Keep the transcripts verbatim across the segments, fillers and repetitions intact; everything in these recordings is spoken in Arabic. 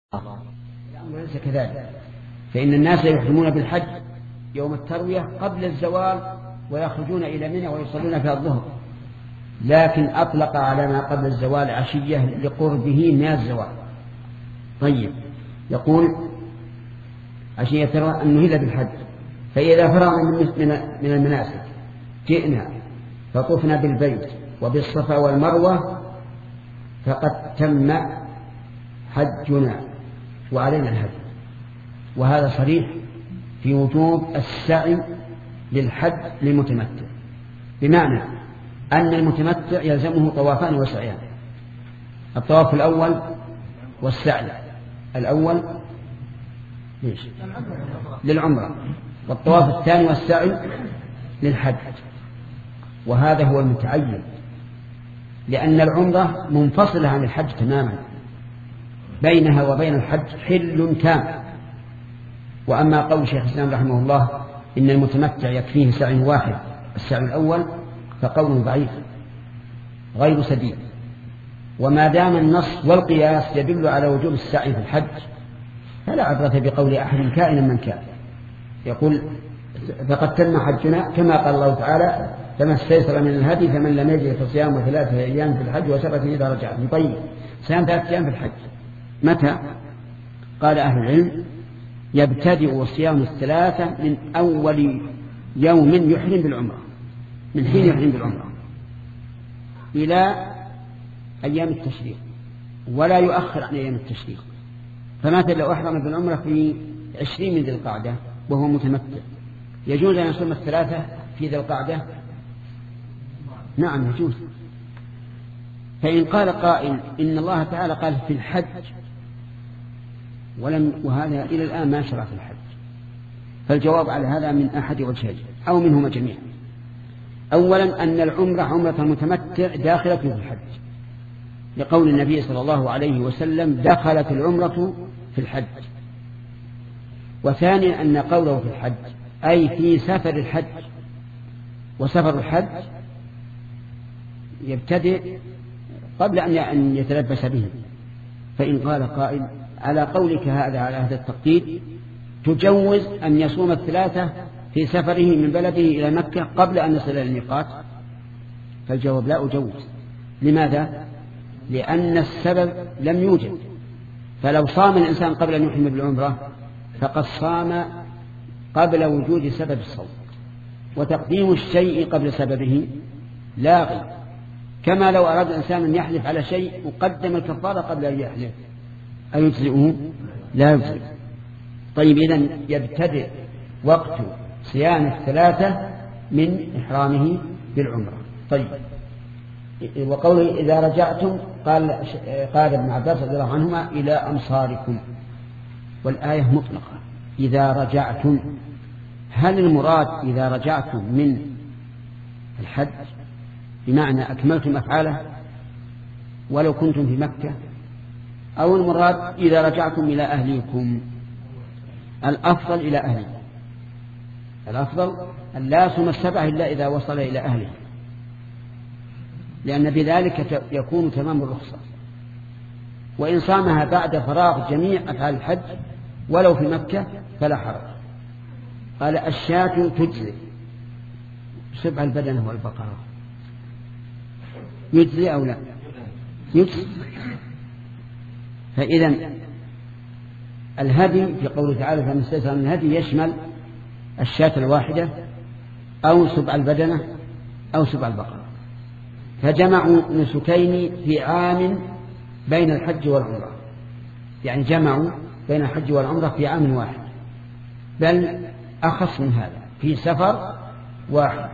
الأمر ليس كذلك، فإن الناس يحرمون بالحج يوم التروية قبل الزوال ويخرجون إلى منى ويصلون فيها الظهر، لكن أطلق على ما قبل الزوال عشية لقربه من الزوال. طيب، يقول عشية ترى أنه إلا بالحج، فإذا فرغنا من المناسك جئنا فطفنا بالبيت وبالصفا والمروة فقد تم حجنا وعلينا الهدي. وهذا صريح في وجوب السعي للحج للمتمتع، بمعنى أن المتمتع يلزمه طوافان وسعيان، الطواف الأول والسعي الأول ليش؟ للعمرة، والطواف الثاني والسعي للحج. وهذا هو المتعين، لأن العمرة منفصلة عن الحج تماما، بينها وبين الحج حل تام. وأما قول شيخ الإسلام رحمه الله إن المتمتع يكفيه سعي واحد السعي الأول فقول ضعيف غير سديد. وما دام النص والقياس يدل على وجوب السعي في الحج فلا عبرة بقول أحد كائنا من كان. يقول فقد تم حجنا كما قال الله تعالى فما استيسر من الهدي فمن لم يجد فصيام ثلاثة أيام في الحج وسبعة إذا رجعتم. طيب، صيام ثلاثة أيام في الحج متى؟ قال أهل العلم يبتدئ صيام الثلاثة من أول يوم يحرم بالعمرة، من حين يحرم بالعمرة إلى أيام التشريق، ولا يؤخر عن أيام التشريق. فمثلا لو أحرم بالعمرة في عشرين من ذي القعدة وهو متمتع يجوز أن يصوم الثلاثة في ذي القعدة؟ نعم يجوز. فإن قال قائل إن الله تعالى قال في الحج ولم وهذا إلى الآن ما شرع في الحج، فالجواب على هذا من أحد وجهين أو منهما جميعا. أولا أن العمرة عمرة المتمتع داخلة في الحج، لقول النبي صلى الله عليه وسلم دخلت العمرة في الحج. وثانيا أن قوله في الحج أي في سفر الحج، وسفر الحج يبتدئ قبل أن يتلبس به. فإن قال قائل على قولك هذا على هذا التقدير تجوز أن يصوم الثلاثة في سفره من بلده إلى مكة قبل أن يصل إلى الميقات؟ فالجواب لا أجوز. لماذا؟ لأن السبب لم يوجد، فلو صام الإنسان قبل أن يحرم بالعمرة فقد صام قبل وجود سبب الصوم، وتقديم الشيء قبل سببه لاغي. كما لو أراد الإنسان أن يحلف على شيء وقدم الكفارة قبل أن يحلف أيجزئه؟ لا يجزئ. طيب، إذن يبتدئ وقت صيام الثلاثة من إحرامه بالعمرة. طيب، وقوله إذا رجعتم قال قال ابن عباس رضي الله عنهما إلى أمصاركم، والآية مطلقة إذا رجعتم. هل المراد إذا رجعتم من الحج بمعنى أكملتم أفعاله ولو كنتم في مكة، أو المراد إذا رجعتم إلى أهليكم؟ الأفضل إلى أهله، الأفضل أن لا يصوم السبعة إلا إذا وصل إلى أهله، لأن بذلك يكون تمام الرخصة. وإن صامها بعد فراغ جميع أفعال الحج ولو في مكة فلا حرج. قال الشاة تجزي، سبع البدنة والبقرة يجزي أو لا يجزي. فإذا الهدي في قوله تعالى فمن استيسر من الهدي يشمل الشاة الواحدة أو سبع البدنة أو سبع البقرة، فجمعوا نسكين في عام بين الحج والعمرة، يعني جمعوا بين الحج والعمرة في عام واحد، بل أخص من هذا في سفر واحد.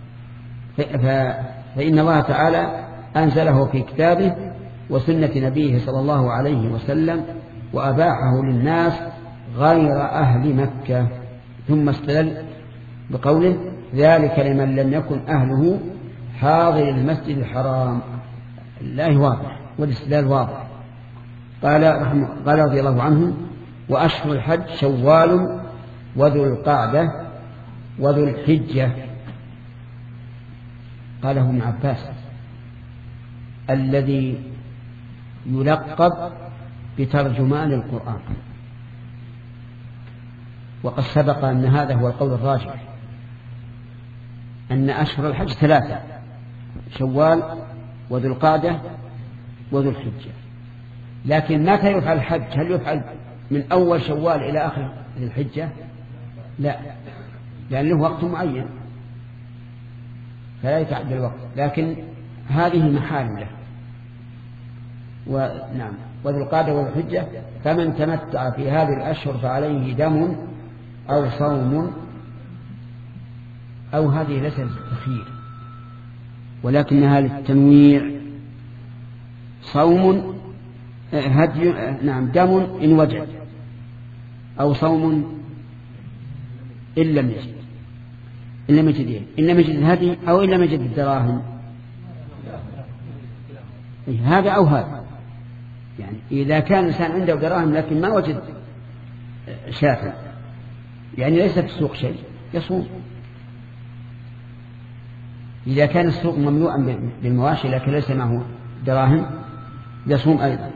فإن الله تعالى أنزله في كتابه وسنة نبيه صلى الله عليه وسلم وأباحه للناس غير أهل مكة. ثم استدل بقوله ذلك لمن لم يكن أهله حاضر المسجد الحرام. الله واضح والاستدلال واضح. قال رحمه قال رضي الله عنه وأشهر الحج شوال وذو القعدة وذو الحجة. قاله ابن عباس الذي يلقب بترجمان القرآن. وقد سبق أن هذا هو القول الراجح، أن أشهر الحج ثلاثة: شوال وذو القعدة وذو الحجة. لكن متى يفعل الحج؟ هل يفعل من أول شوال إلى آخر ذي الحجة؟ لا، لأن له وقت معين فلا يتعدى الوقت، لكن هذه محال له. ونعم، وذو القعدة وذو الحجة. فمن تمتع في هذه الأشهر فعليه دم أو صوم، أو هذه ليست التخيير ولكنها للتنويع: صوم هدي، نعم، دم إن وجد، أو صوم إن لم يجد. إن لم يجد إيه؟ إن لم يجد الهدي أو إن لم يجد الدراهم، هذا أو هذا. يعني إذا كان الإنسان عنده دراهم لكن ما وجد شاة، يعني ليس في السوق شيء، يصوم. إذا كان السوق مملوءا بالمواشي لكن ليس معه دراهم يصوم أيضا.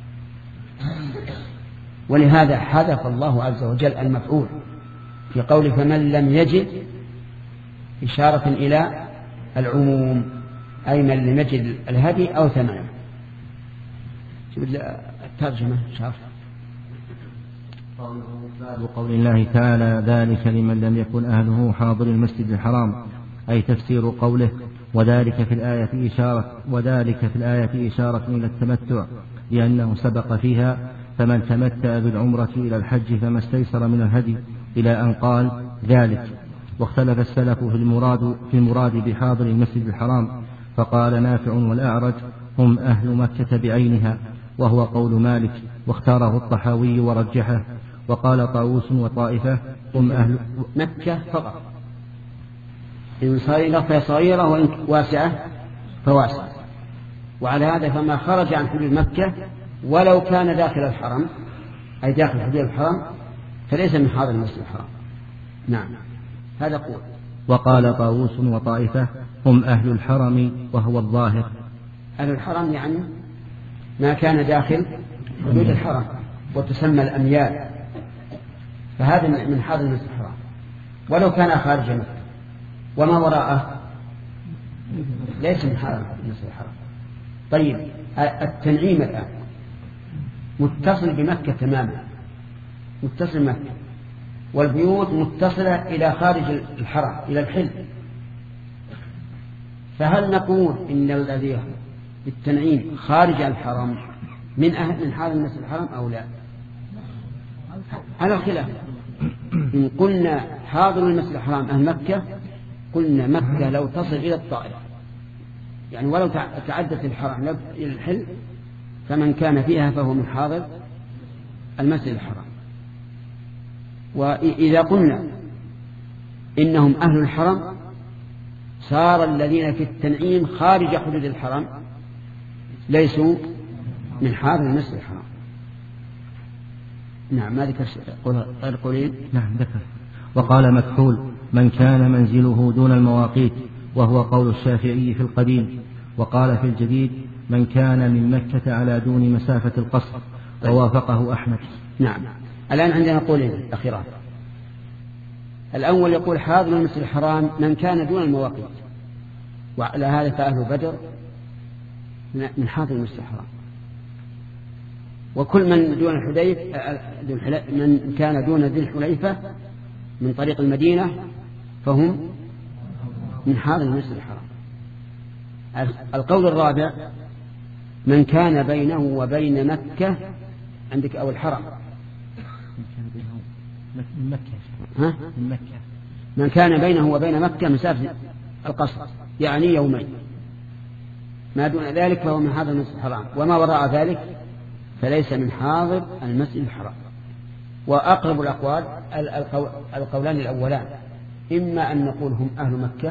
ولهذا حذف الله عز وجل المفعول في قوله فمن لم يجد، إشارة إلى العموم، أي من لم يجد الهدي أو ثمنه. الترجمة شرف وقول الله تعالى ذلك لمن لم يكن أهله حاضر المسجد الحرام، أي تفسير قوله وذلك في الآية إشارة وذلك في الآية إشارة إلى التمتع، لأنه سبق فيها فمن تمتع بالعمرة إلى الحج فما استيسر من الهدي، إلى أن قال ذلك. واختلف السلف في المراد, في المراد بحاضر المسجد الحرام، فقال نافع والأعرج هم أهل مكة بعينها، وهو قول مالك، واختاره الطحاوي ورجحه. وقال طاووس وطائفة هم أهل مكة فقط، إن صغيرة فصغيرة وإن واسعة فواسعة. وعلى هذا فما خرج عن حدود مكة ولو كان داخل الحرم، أي داخل حدود الحرم، فليس من حاضر المسجد الحرام. نعم، هذا قول. وقال طاووس وطائفة هم أهل الحرم، وهو الظاهر. أهل الحرم يعني ما كان داخل حدود الحرم، وتسمى الأميال، فهذا من حاضر المسجد الحرام ولو كان خارج مكة. وما وراءه ليس من حاضر المسجد الحرام. طيب، التنعيم الآن متصل بمكة تماما، متصل بمكة، والبيوت متصلة إلى خارج الحرم إلى الحل. فهل نقول إن الذي بالتنعيم خارج الحرم من أهل من حاضر المسجد الحرام أو لا؟ على الخلاف. إن قلنا حاضر المسجد الحرام أهل مكة، قلنا مكة لو تصل إلى الطائف، يعني ولو تعدت الحرم إلى الحل، فمن كان فيها فهو من حاضر المسجد الحرام. وإذا قلنا إنهم أهل الحرم، صار الذين في التنعيم خارج حدود الحرم ليسوا من حاضر المسجد الحرام. نعم، ما ذكر غير قولين. نعم ذكر. وقال مكحول من كان منزله دون المواقيت، وهو قول الشافعي في القديم. وقال في الجديد من كان من مكة على دون مسافة القصر، ووافقه أحمد. نعم، الآن عندنا قولين أخيران. الأول يقول حاضر المسجد الحرام من كان دون المواقيت، وعلى هذا فأهل بدر من حاضر المسجد الحرام، وكل من دون الحديث من كان دون ذي الحليفة من طريق المدينة فهم من حاضر المسجد الحرام. القول الرابع من كان بينه وبين مكة، عندك أو الحرم من مكة. ها؟ من مكة. من كان بينه وبين مكة مسافة القصر يعني يومين، ما دون ذلك فهو من حاضر المسجد الحرام، وما وراء ذلك فليس من حاضر المسجد الحرام. وأقرب الأقوال القولان الأولان، إما أن نقول هم أهل مكة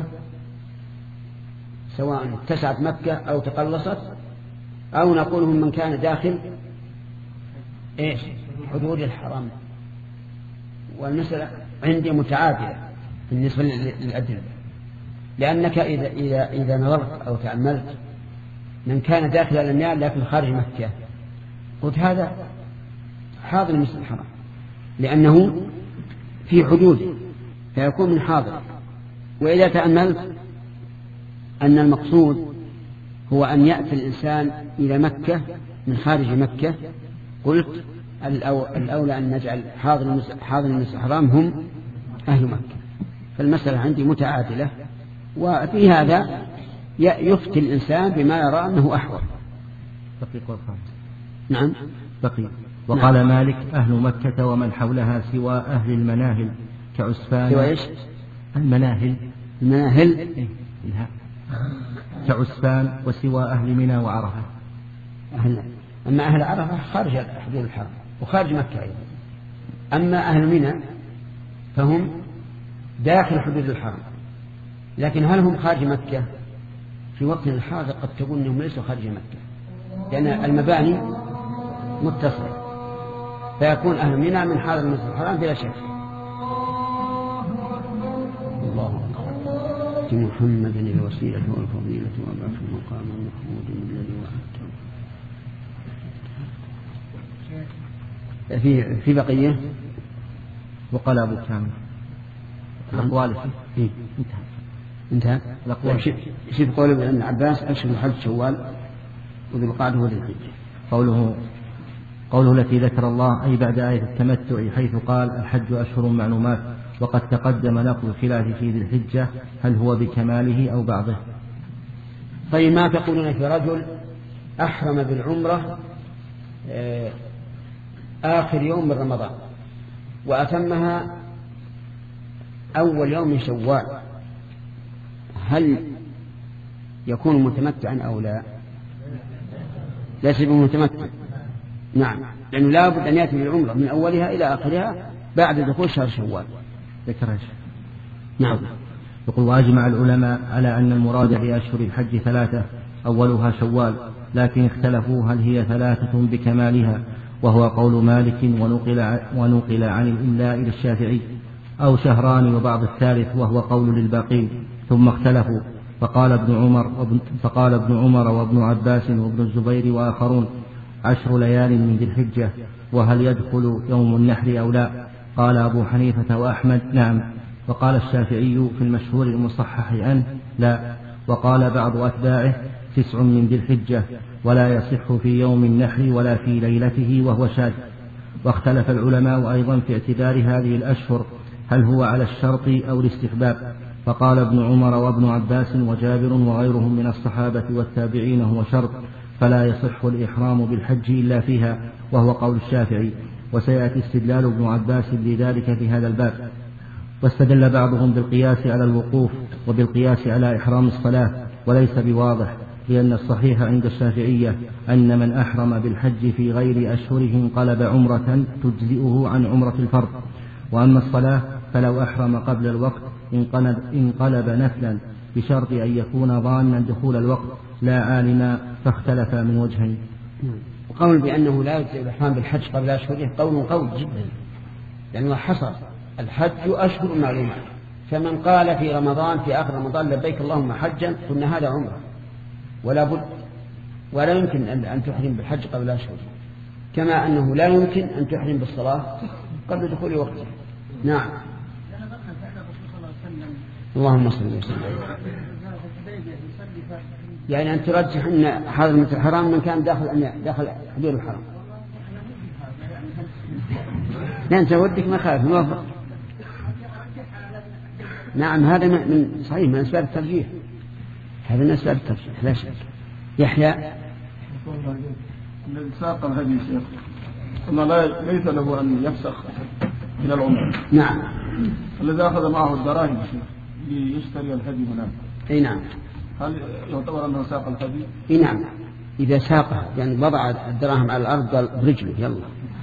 سواء اتسعت مكة أو تقلصت، أو نقول هم من كان داخل إيش حدود الحرام. والمسألة عندي متعادلة بالنسبة للأدلة، لأنك إذا, إذا, إذا نظرت أو تأملت من كان داخل الأميال لكن خارج مكة، قلت هذا حاضر المسجد الحرام لأنه في حدوده فيكون من حاضر. وإذا تأملت أن المقصود هو أن يأتي الإنسان إلى مكة من خارج مكة، قلت الأولى أن نجعل حاضر حاضر المسجد الحرام هم أهل مكة. فالمسألة عندي متعادلة، وفي هذا يفتي الإنسان بما يرى أنه أحوط. نعم بقي. وقال نعم. مالك أهل مكة ومن حولها سوى أهل المناهل كعسفان. سوى إيش؟ المناهل. المناهل إيه؟ كعسفان وسوى أهل منى وعرفة. أهل. أما أهل عرفة خارج حدود الحرم وخارج مكة أيضا. أما أهل منى فهم داخل حدود الحرم، لكن هل هم خارج مكة؟ في وقت الحاضر قد تقول أنهم ليسوا خارج مكة لأن المباني متصلة، فيكون أهل منى من حاضر المسجد الحرام بلا شك. الله أكبر. محمد الوسيلة والفضيلة وبعث المقام المحمود الذي وعدته. في في بقية. وقال أبو كامل الأقوال فيه انتهى انتهى الأقوال. شوف قوله ابن عباس أشهر الحج شوال وذي القعدة وذي الحجة. قوله قوله التي ذكر الله أي بعد آية التمتع، حيث قال الحج أشهر معلومات، وقد تقدم نقل الخلاف في ذي الحجة هل هو بكماله أو بعضه. طيب ما تقولون في رجل أحرم بالعمرة آخر يوم من رمضان وأتمها أول يوم من شوال، هل يكون متمتعا أو لا؟ ليس بمتمتع. نعم، لأنه لا بد أن يأتي بالعمرة من أولها إلى آخرها بعد دخول شهر شوال. ذكرش. نعم. يقول وأجمع العلماء على أن المراد بأشهر الحج ثلاثة، أولها شوال، لكن اختلفوا هل هي ثلاثة بكمالها، وهو قول مالك ونقل, ونقل عن الإملاء للشافعي، أو شهران وبعض الثالث وهو قول للباقين. ثم اختلفوا فقال ابن عمر وابن فقال ابن عمر وابن عباس وابن الزبير وآخرون عشر ليال من ذي الحجة، وهل يدخل يوم النحر أو لا؟ قال أبو حنيفة وأحمد نعم، وقال الشافعي في المشهور المصحح عنه لا، وقال بعض أتباعه تسع من ذي الحجة ولا يصح في يوم النحر ولا في ليلته وهو شاذ. واختلف العلماء أيضا في اعتبار هذه الأشهر هل هو على الشرط أو الاستحباب، فقال ابن عمر وابن عباس وجابر وغيرهم من الصحابة والتابعين هو شرط، فلا يصح الإحرام بالحج إلا فيها، وهو قول الشافعي. وسيأتي استدلال ابن عباس لذلك في هذا الباب. واستدل بعضهم بالقياس على الوقوف وبالقياس على إحرام الصلاة، وليس بواضح، لأن الصحيح عند الشافعية أن من أحرم بالحج في غير أشهره انقلب عمرة تجزئه عن عمرة الفرض، وأما الصلاة فلو أحرم قبل الوقت انقلب, انقلب نفلا بشرط أن يكون ظانا دخول الوقت لا عالما، فاختلف من وجهين. وقول بأنه لا يجزئ الإحرام بالحج قبل أشهره قول قول جدا، لأنه حصر الحج أشهر معلومات، فمن قال في رمضان في آخر رمضان لبيك اللهم حجا قلنا هذا عمره ولا بد، ولا يمكن أن تحرم بالحج قبل أشهر، كما أنه لا يمكن أن تحرم بالصلاة قبل دخول وقته. نعم. اللهم صل وسلم. يعني أن ترجح أن حاضر المسجد الحرام من كان داخل داخل حدود الحرم. لا أنت ودك مخالف موافق. نعم هذا من صحيح من أسباب الترجيح، هذا من أسباب الترجيح لا شك. يحيى الذي ساق الهدي شيخ ثم لا ليس له أن يفسخ إلى العمر. نعم. الذي أخذ معه الدراهم ليشتري الهدي هناك. أي نعم. هل يعتبر أنه ساق الهدي؟ أي نعم. إذا ساقه يعني وضع الدراهم على الأرض قال برجله يلا.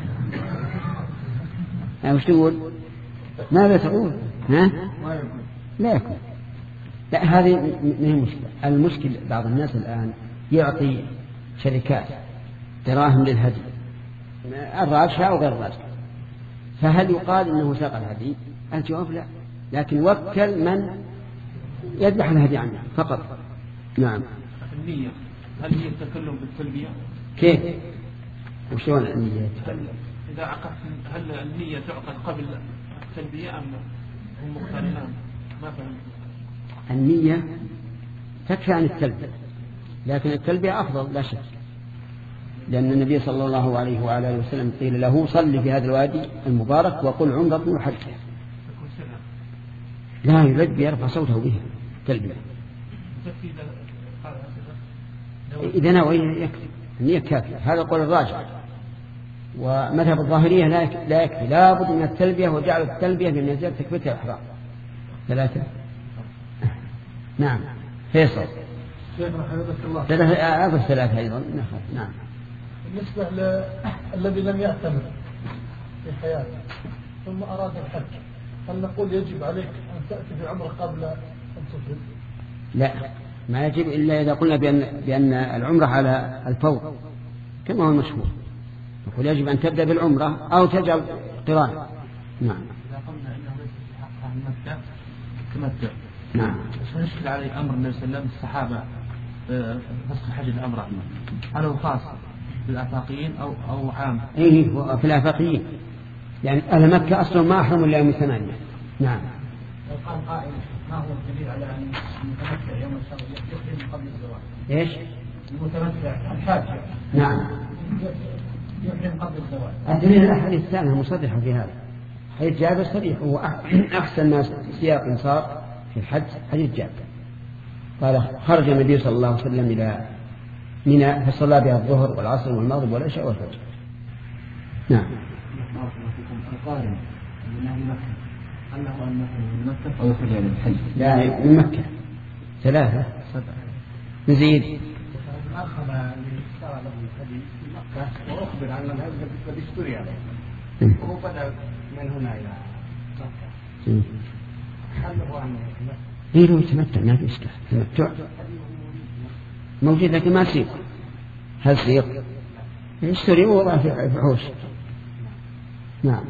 يعني وش تقول؟ ماذا تقول؟ ها؟ لا يكون. لا هذه ما هي مشكلة. المشكلة بعض الناس الآن يعطي شركات دراهم للهدي الراجحة أو غير الراجحة، فهل يقال إنه ساق الهدي؟ الجواب لا، لكن وكل من يذبح الهدي عنه فقط. نعم. النية هل هي التكلم بالتلبية؟ كيف؟ وشلون النية؟ إذا عقدت هل النية تعقد قبل التلبية أم هم مقترنان؟ ما فهمت. النية تكفي عن التلبية، لكن التلبية أفضل لا شك، لأن النبي صلى الله عليه وعلى آله وسلم قيل له صل في هذا الوادي المبارك وقل عمرة وحج. لا يلبي يرفع صوته به تلبية، إذا نوى يكفي، النية كافية، هذا القول الراجح. ومذهب الظاهرية لا يكفي، لا بد من التلبية، وجعل التلبية بمنزلة تكبيرة الإحرام. ثلاثة. نعم فيصل. ثلاثة أعظم ثلاثة أيضا. نعم. بالنسبة للذي لم يعتمر في حياته ثم أراد الحج، هل نقول يجب عليك أن تأتي بعمرة قبل أن تفرد؟ لا، ما يجب إلا إذا قلنا بأن, بأن العمرة على الفور كما هو المشهور، نقول يجب أن تبدأ بالعمرة أو تجعل قران. نعم. إذا قلنا إنه ليس في حق عن مكة تمتع. نعم. بس نشكل عليه أمر النبي صلى الله عليه وسلم الصحابة فسخ حج العمرة، هل هو خاص بالآفاقيين أو أو عام؟ إيه في الآفاقيين، يعني أهل مكة أصلا ما أحرموا إلا يوم الثمانية. نعم. لو قال قائل ما هو الدليل على أن المتمتع يوم السبت يحرم قبل الزواج؟ إيش؟ المتمتع الحاج. نعم. يحرم قبل الزواج. الدليل الأحاديث الثانية مصرحة في هذا. حديث جابر صريح، هو أحسن ما سياق صار في الحج حديث جابر، قال خرج النبي صلى الله عليه وسلم إلى منى فصلى بها الظهر والعصر والمغرب والعشاء والفجر. نعم. القارن من أهل مكة هل له أن من مكة أو يخرج إلى الحج؟ لا، من مكة ثلاثة. نزيد. أخذ للشرع له الحديث في مكة وأخبر عن هذا بالسوريا وهو بدأ من هنا إلى مكة. هل له أن إيه له يتمتع؟ ما في إشكال، تمتع موجود لكن ما سيق. هل سيق؟ يشتري ووضع في حوش. نعم.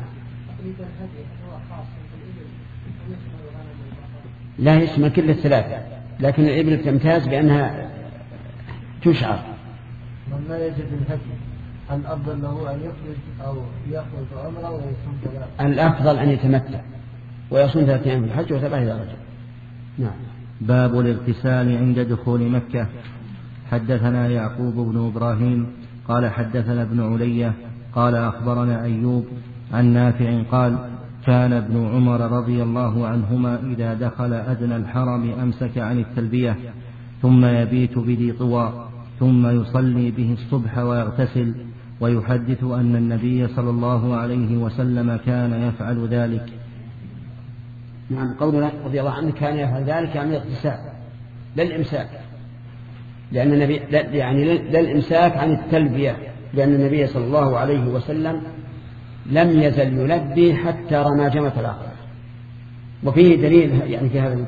لا يشمل كل الثلاثة، لكن الإبل تمتاز بأنها تشعر. من لا يجد الهدي الأفضل له أن يخرج أو يأخذ عمره ويصوم ثلاثة؟ الأفضل أن يتمتع ويصوم ثلاثة أيام في الحج وسبعة إذا رجع. نعم. باب الاغتسال عند دخول مكة. حدثنا يعقوب بن إبراهيم قال حدثنا ابن علية قال أخبرنا أيوب عن نافع قال كان ابن عمر رضي الله عنهما إذا دخل أدنى الحرم أمسك عن التلبية ثم يبيت بذي طوى ثم يصلي به الصبح ويغتسل ويحدث أن النبي صلى الله عليه وسلم كان يفعل ذلك. نعم. قوله رضي الله عنه كان يفعل ذلك يعني الاغتسال لا الإمساك، لأن النبي يعني لا الإمساك عن التلبية، لأن النبي صلى الله عليه وسلم لم يزل يلبي حتى رمى جمرة العقبة. وفيه دليل يعني في هذا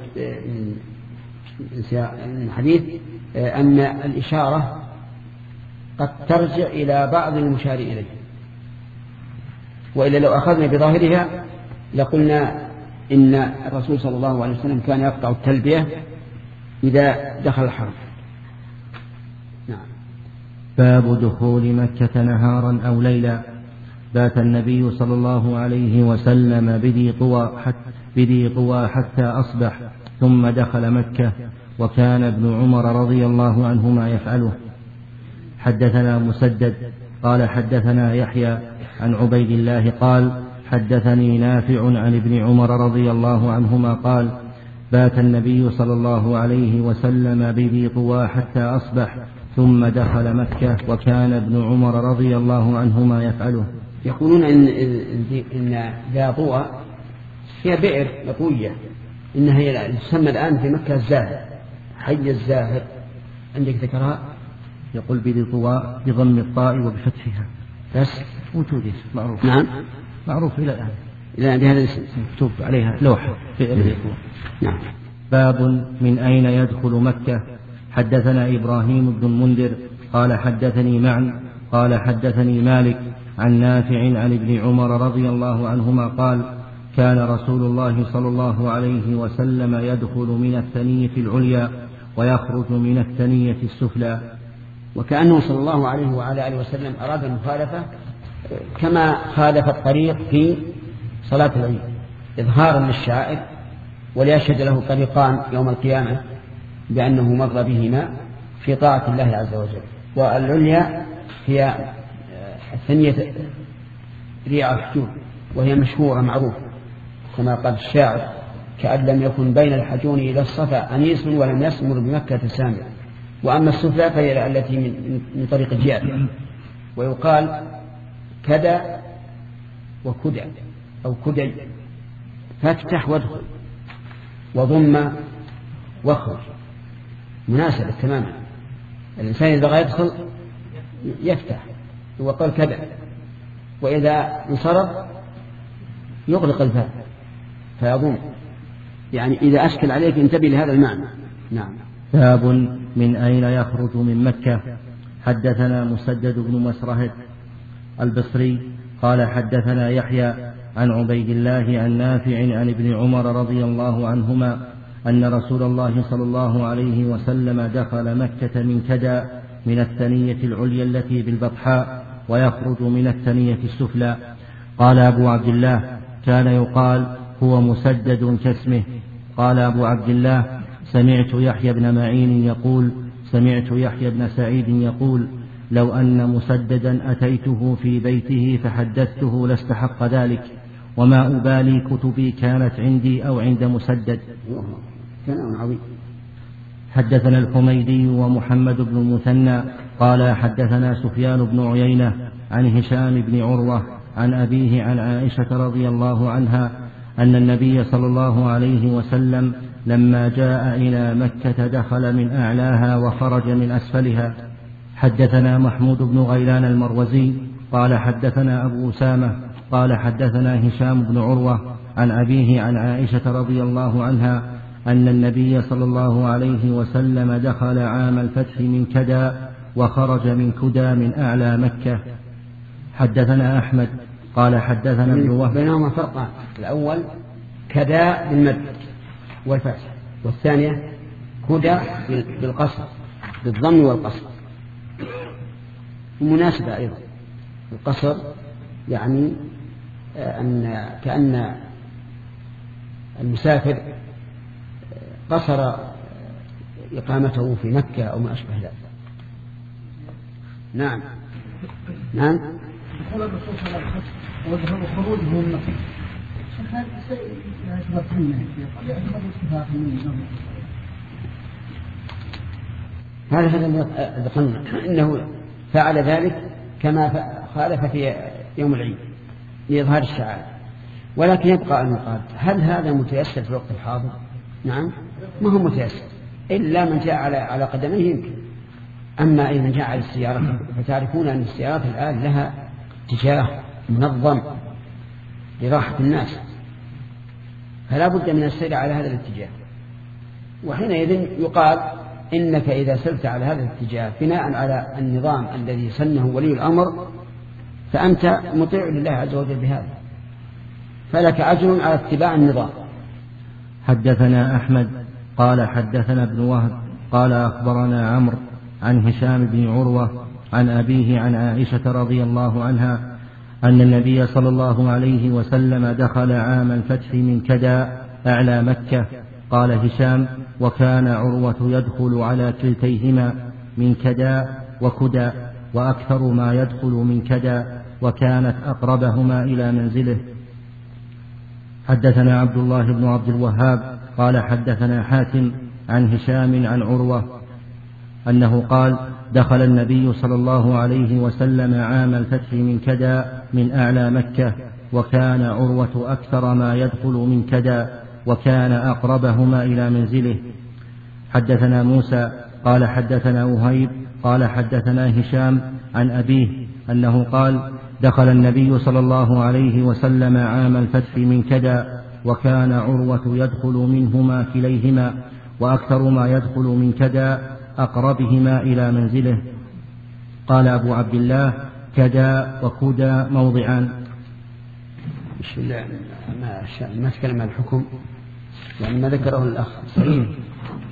الحديث أن الإشارة قد ترجع إلى بعض المشار إليه، وإلا لو أخذنا بظاهرها لقلنا إن الرسول صلى الله عليه وسلم كان يقطع التلبية إذا دخل الحرم. نعم. باب دخول مكة نهارا أو ليلا. بات النبي صلى الله عليه وسلم بذي طوى حتى, بذي طوى حتى أصبح ثم دخل مكة، وكان ابن عمر رضي الله عنهما يفعله. حدثنا مسدد قال حدثنا يحيى عن عبيد الله قال حدثني نافع عن ابن عمر رضي الله عنهما قال بات النبي صلى الله عليه وسلم بذي طوى حتى أصبح ثم دخل مكة، وكان ابن عمر رضي الله عنهما يفعله. يقولون إن إن ذا طوى هي بئر لطوية، إنها هي تسمى الآن في مكة الزاهر، حي الزاهر. عندك ذكرها؟ يقول بذي طوى بضم الطاء وبفتحها بس وجود معروف. نعم معروف إلى الآن إلى بهذا الاسم مكتوب عليها لوحة في بذي طوى. نعم. باب من أين يدخل مكة. حدثنا إبراهيم بن المنذر قال حدثني معن قال حدثني مالك عن نافع عن ابن عمر رضي الله عنهما قال كان رسول الله صلى الله عليه وسلم يدخل من الثنية العليا ويخرج من الثنية السفلى. وكأنه صلى الله عليه وعلى آله وسلم أراد المخالفة كما خالف الطريق في صلاة العيد إظهارا للشائر وليشهد له طريقان يوم القيامة بأنه مر بهما في طاعة الله عز وجل. والعليا هي الثانية ريع الحجون، وهي مشهورة معروفة كما قال الشاعر: كأن لم يكن بين الحجون إلى الصفا أنيس ولم يسمر بمكة سامر. وأما السفلى فهي التي من طريق الجافية. ويقال كدا وكدا أو كدي، فافتح وادخل، وضم واخرج، مناسبة تماما. الإنسان إذا بغى يدخل يفتح وقال كذا، وإذا انصرف يغلق الباب فيضم. يعني إذا أشكل عليك انتبه لهذا المعنى. نعم. باب من أين يخرج من مكة. حدثنا مسدد بن مسرهد البصري قال حدثنا يحيى عن عبيد الله عن نافع عن ابن عمر رضي الله عنهما أن رسول الله صلى الله عليه وسلم دخل مكة من كدا من الثنية العليا التي بالبطحاء ويخرج من الثنية السفلى. قال أبو عبد الله: كان يقال هو مسدد كاسمه. قال أبو عبد الله: سمعت يحيى بن معين يقول سمعت يحيى بن سعيد يقول: لو أن مسددا أتيته في بيته فحدثته لاستحق ذلك، وما أبالي كتبي كانت عندي أو عند مسدد. حدثنا الحميدي ومحمد بن المثنى قال حدثنا سفيان بن عيينة عن هشام بن عروة عن أبيه عن عائشة رضي الله عنها أن النبي صلى الله عليه وسلم لما جاء إلى مكة دخل من أعلاها وخرج من أسفلها. حدثنا محمود بن غيلان المروزي قال حدثنا أبو أسامة قال حدثنا هشام بن عروة عن أبيه عن عائشة رضي الله عنها أن النبي صلى الله عليه وسلم دخل عام الفتح من كدا وخرج من كدا من أعلى مكة. حدثنا أحمد قال حدثنا ابن وهب. بينهما فرقان: الأول كدا بالمد والفتح، والثانية كدا بالقصر بالضم والقصر. ومناسبة أيضا القصر يعني أن كأن المسافر قصر إقامته في مكة أو ما أشبه ذلك. نعم نعم. قال الرسول صلى الله عليه وسلم وجه خروجه من مكة. هذا هذا الذي ذكرنا أنه فعل ذلك كما خالف في يوم العيد لإظهار الشعائر. ولكن يبقى أن يقال: هل هذا متيسر في الوقت الحاضر؟ نعم، ما هو متيسر إلا من جاء على على قدميه يمكن. أما أي من جاء على السيارة فتعرفون أن السيارات الآن لها اتجاه منظم لراحة الناس، فلا بد من السير على هذا الاتجاه. وحينئذ يقال إنك إذا سرت على هذا الاتجاه بناء على النظام الذي سنه ولي الأمر فأنت مطيع لله عز وجل بهذا، فلك أجر على اتباع النظام. حدثنا أحمد قال حدثنا ابن وهب قال أخبرنا عمرو عن هشام بن عروة عن أبيه عن عائشة رضي الله عنها أن النبي صلى الله عليه وسلم دخل عام الفتح من كدا أعلى مكة. قال هشام: وكان عروة يدخل على كلتيهما من كدا وكدا، وأكثر ما يدخل من كدا، وكانت أقربهما إلى منزله. حدثنا عبد الله بن عبد الوهاب قال حدثنا حاتم عن هشام عن عروة أنه قال: دخل النبي صلى الله عليه وسلم عام الفتح من كدا من أعلى مكة، وكان عروة أكثر ما يدخل من كدا، وكان أقربهما إلى منزله. حدثنا موسى قال حدثنا وهيب قال حدثنا هشام عن أبيه أنه قال: دخل النبي صلى الله عليه وسلم عام الفتح من كدا، وكان عروة يدخل منهما كليهما، وأكثر ما يدخل من كدا أقربهما إلى منزله. قال أبو عبد الله: كدا وكدا موضعان. بسم الله. ما تكلم عن الحكم يعني ما ذكره الأخ سعيد.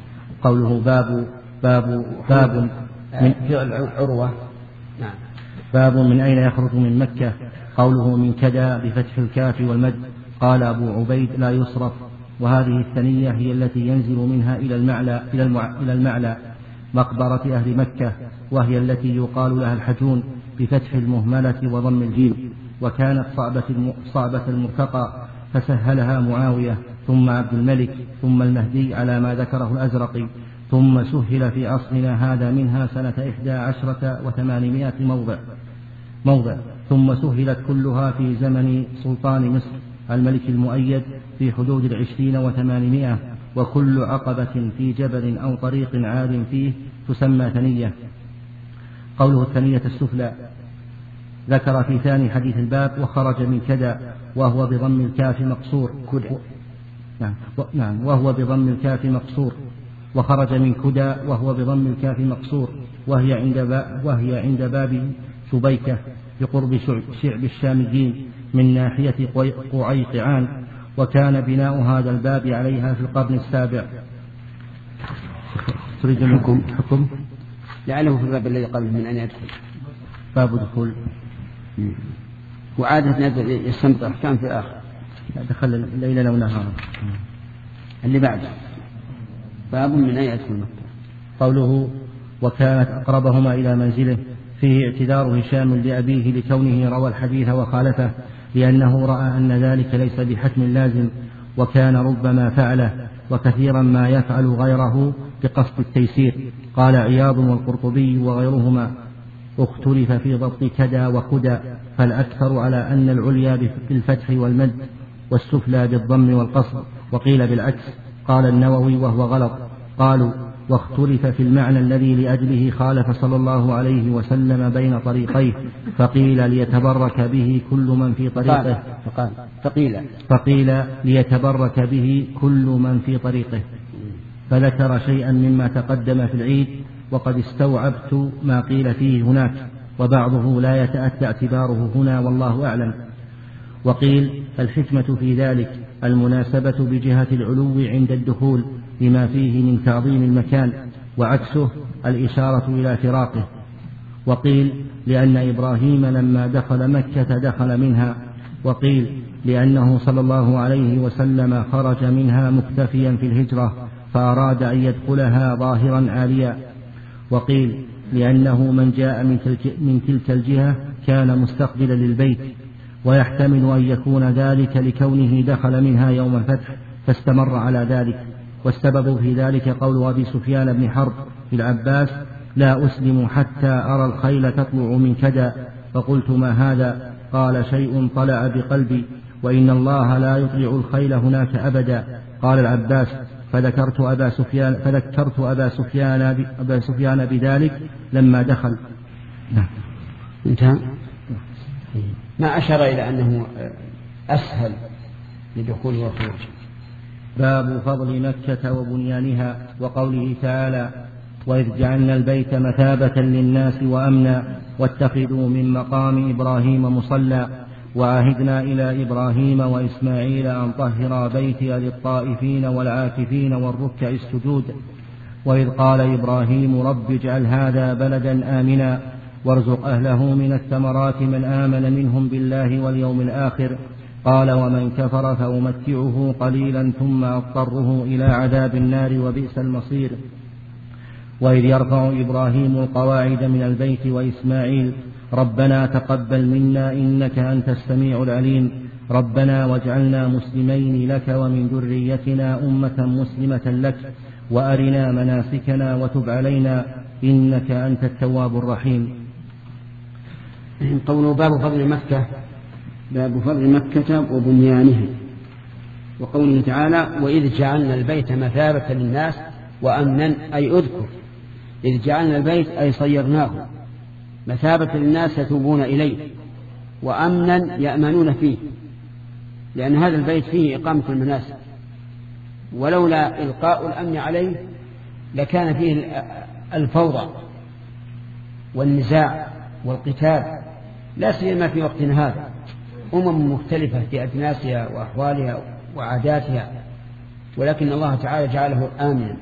قوله باب باب باب من فعل عروة. نعم. باب من أين يخرج من مكة. قوله من كدا بفتح الكاف والمد. قال أبو عبيد لا يصرف. وهذه الثنية هي التي ينزل منها إلى المعلى, إلى المع... إلى المعلى مقبرة أهل مكة، وهي التي يقال لها الحجون بفتح المهملة وضم الجيم. وكانت صعبة, الم... صعبة المرتقى فسهلها معاوية ثم عبد الملك ثم المهدي على ما ذكره الأزرقي، ثم سهل في عصرنا هذا منها سنة إحدى عشرة وثمانمائة موضع موضع ثم سهلت كلها في زمن سلطان مصر الملك المؤيد في حدود العشرين وثمانمائة، وكل عقبة في جبل أو طريق عال فيه تسمى ثنية. قوله الثنية السفلى ذكر في ثاني حديث الباب وخرج من كدا وهو بضم الكاف مقصور كدا. نعم. نعم وهو بضم الكاف مقصور وخرج من كدا وهو بضم الكاف مقصور وهي عند باب وهي عند باب سبيكة بقرب شعب الشاميين من ناحية قعيقعان، وكان بناء هذا الباب عليها في القرن السابع. تريد الحكم حكم لعله في الباب الذي قبل من أن يدخل باب دخول وعادة نزل يستمطر كان في الآخر دخل ليلا ونهارا. اللي بعده باب من أن يدخل مكة. قوله وكانت أقربهما إلى منزله فيه اعتذار هشام لأبيه لكونه روى الحديث وخالفه، لأنه رأى أن ذلك ليس بحتم لازم وكان ربما فعله، وكثيرا ما يفعل غيره بقصد التيسير. قال عياض والقرطبي وغيرهما اختلف في ضبط كدا وكدا، فالأكثر على أن العليا بالفتح والمد والسفلى بالضم والقصر، وقيل بالعكس. قال النووي وهو غلط. قالوا واختلف في المعنى الذي لأجله خالف صلى الله عليه وسلم بين طريقيه، فقيل ليتبرك به كل من في طريقه فقال فقيل فقيل ليتبرك به كل من في طريقه، فذكر شيئا مما تقدم في العيد، وقد استوعبت ما قيل فيه هناك، وبعضه لا يتأتى اعتباره هنا والله أعلم. وقيل الحكمة في ذلك المناسبة بجهة العلو عند الدخول لما فيه من تعظيم المكان، وعكسه الإشارة إلى فراقه. وقيل لأن إبراهيم لما دخل مكة دخل منها. وقيل لأنه صلى الله عليه وسلم خرج منها مكتفيا في الهجرة فأراد أن يدخلها ظاهرا عاليا. وقيل لأنه من جاء من تلك الجهة كان مستقبلا للبيت، ويحتمل أن يكون ذلك لكونه دخل منها يوم الفتح فاستمر على ذلك. والسبب في ذلك قول أبي سفيان بن حرب في العباس لا أسلم حتى أرى الخيل تطلع من كدا، فقلت ما هذا؟ قال شيء طلع بقلبي، وإن الله لا يطلع الخيل هناك أبدا. قال العباس فذكرت أبا سفيان, فذكرت أبا سفيان, أبا سفيان بذلك لما دخل. انتهى. ما أشار إلى أنه أسهل لدخول والخروج. باب فضل مكة وبنيانها. وقوله تعالى وإذ جعلنا البيت مثابة للناس وأمنا واتخذوا من مقام إبراهيم مصلى وعهدنا إلى إبراهيم وإسماعيل أن طهرا بيتي للطائفين والعاكفين والركع السجود. وإذ قال إبراهيم رب اجعل هذا بلدا آمنا وارزق أهله من الثمرات من آمن منهم بالله واليوم الآخر. قال ومن كفر فأمتعه قليلا ثم أضطره إلى عذاب النار وبئس المصير. وإذ يرفع إبراهيم القواعد من البيت وإسماعيل ربنا تقبل منا إنك أنت السميع العليم ربنا واجعلنا مسلمين لك ومن ذريتنا أمة مسلمة لك وأرنا مناسكنا وتب علينا إنك أنت التواب الرحيم. قوله باب فضل مكة، باب فضل مكة وبنيانها. وقوله تعالى وإذ جعلنا البيت مثابة للناس وأمنا، أي أذكر إذ جعلنا البيت أي صيرناه مثابة للناس يتوبون إليه، وأمنا يأمنون فيه، لأن هذا البيت فيه إقامة المناسك، ولولا إلقاء الأمن عليه لكان فيه الفوضى والنزاع والقتال، لا سيما في وقتنا هذا، أمم مختلفة في أجناسها وأحوالها وعاداتها، ولكن الله تعالى جعله آمنا.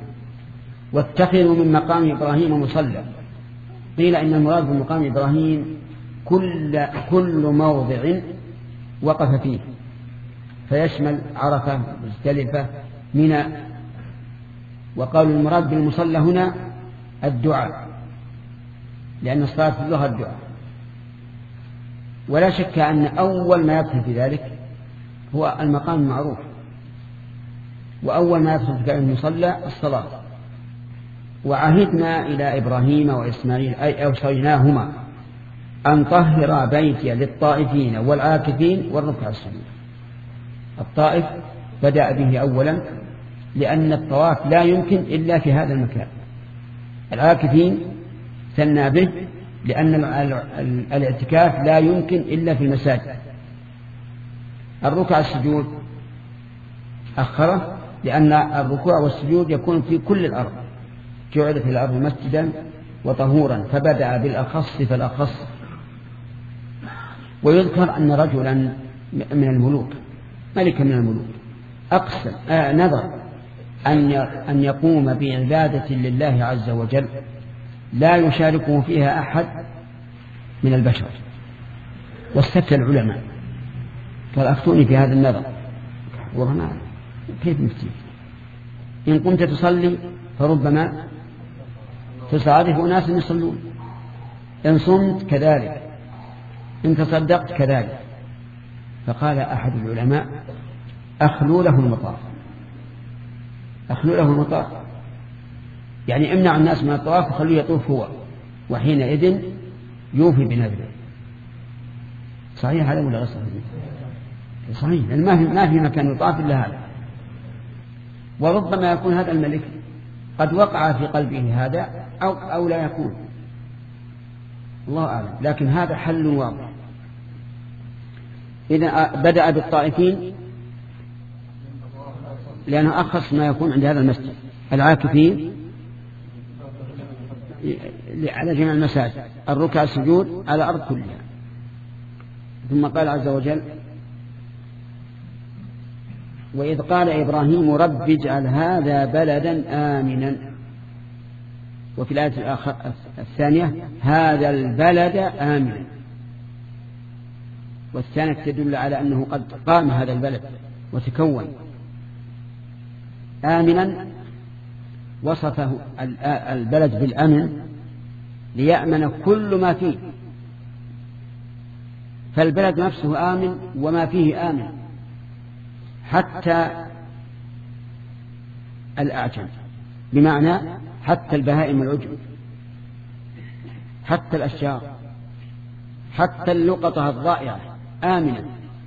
واتخذوا من مقام إبراهيم مصلى. قيل إن المراد بمقام إبراهيم كل, كل موضع وقف فيه، فيشمل عرفة، مزدلفة، منى. وقالوا المراد بالمصلى هنا الدعاء، لأن الصلاة في اللغة الدعاء. ولا شك أن أول ما يدخل في ذلك هو المقام المعروف، وأول ما يدخل في المصلى الصلاة. وعهدنا إلى إبراهيم وإسماعيل أي أوصيناهما أن طهر بيتي للطائفين والعاكفين والركع السجود. الطائف بدأ به أولا لأن الطواف لا يمكن إلا في هذا المكان. العاكفين ثنى به لأن الاعتكاف لا يمكن إلا في المساجد. الركع السجود أخره لأن الركوع والسجود يكون في كل الأرض، جعلت الأرض مسجدا وطهورا، فبدأ بالأخص فالأخص. ويذكر أن رجلا من الملوك، ملكا من الملوك، أقسم آه نذر أن أن يقوم بعبادة لله عز وجل لا يشاركه فيها أحد من البشر. واستفتى العلماء قال أفتوني في هذا النذر. وما كيف نفتيك؟ إن قمت تصلي فربما تصادف أناس يصلون، إن صمت كذلك، إن تصدقت كذلك. فقال أحد العلماء أخلوا له المطاف، أخلوا له المطاف، يعني امنع الناس من الطواف وخلوه يطوف هو، وحينئذ يوفي بنذره. صحيح هذا ولا غير صحيح؟ صحيح، لأن ما في ما في مكان يطاف إلا هذا. وربما يكون هذا الملك قد وقع في قلبه هذا أو أو لا يكون، الله أعلم، لكن هذا حل واضح. إذا بدأ بالطائفين لأنه أخص ما يكون عند هذا المسجد، العاكفين على جميع المساجد، الركع السجود على الأرض كلها. ثم قال عز وجل: وإذ قال إبراهيم رب اجعل هذا بلدا آمنا. وفي الآية الثانية هذا البلد آمنا، والثانية تدل على أنه قد قام هذا البلد وتكون آمنا. وصفه البلد بالأمن ليأمن كل ما فيه، فالبلد نفسه آمن وما فيه آمن، حتى الأعجم، بمعنى حتى البهائم العجم، حتى الأشجار، حتى اللقطة الضائعة آمنة،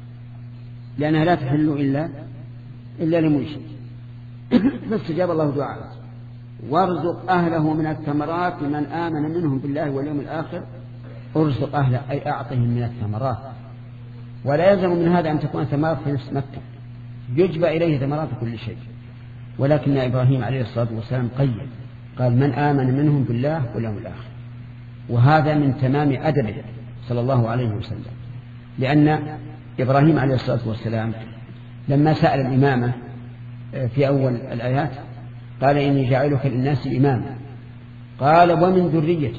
لأنها لا تحل إلا إلا لمنشد. فاستجاب الله دعاءه: وارزق أهله من الثمرات من آمن منهم بالله واليوم الآخر. ارزق أهله أي أعطهم من الثمرات، ولا يلزم من هذا أن تكون ثمرات في نفس مكة، يجبى إليه ثمرات كل شيء. ولكن إبراهيم عليه الصلاة والسلام قيد، قال: من آمن منهم بالله واليوم الآخر. وهذا من تمام أدبه صلى الله عليه وسلم، لأن إبراهيم عليه الصلاة والسلام لما سأل الإمامة في أول الآيات قال: إني جاعلك للناس إماما، قال: ومن ذريتي،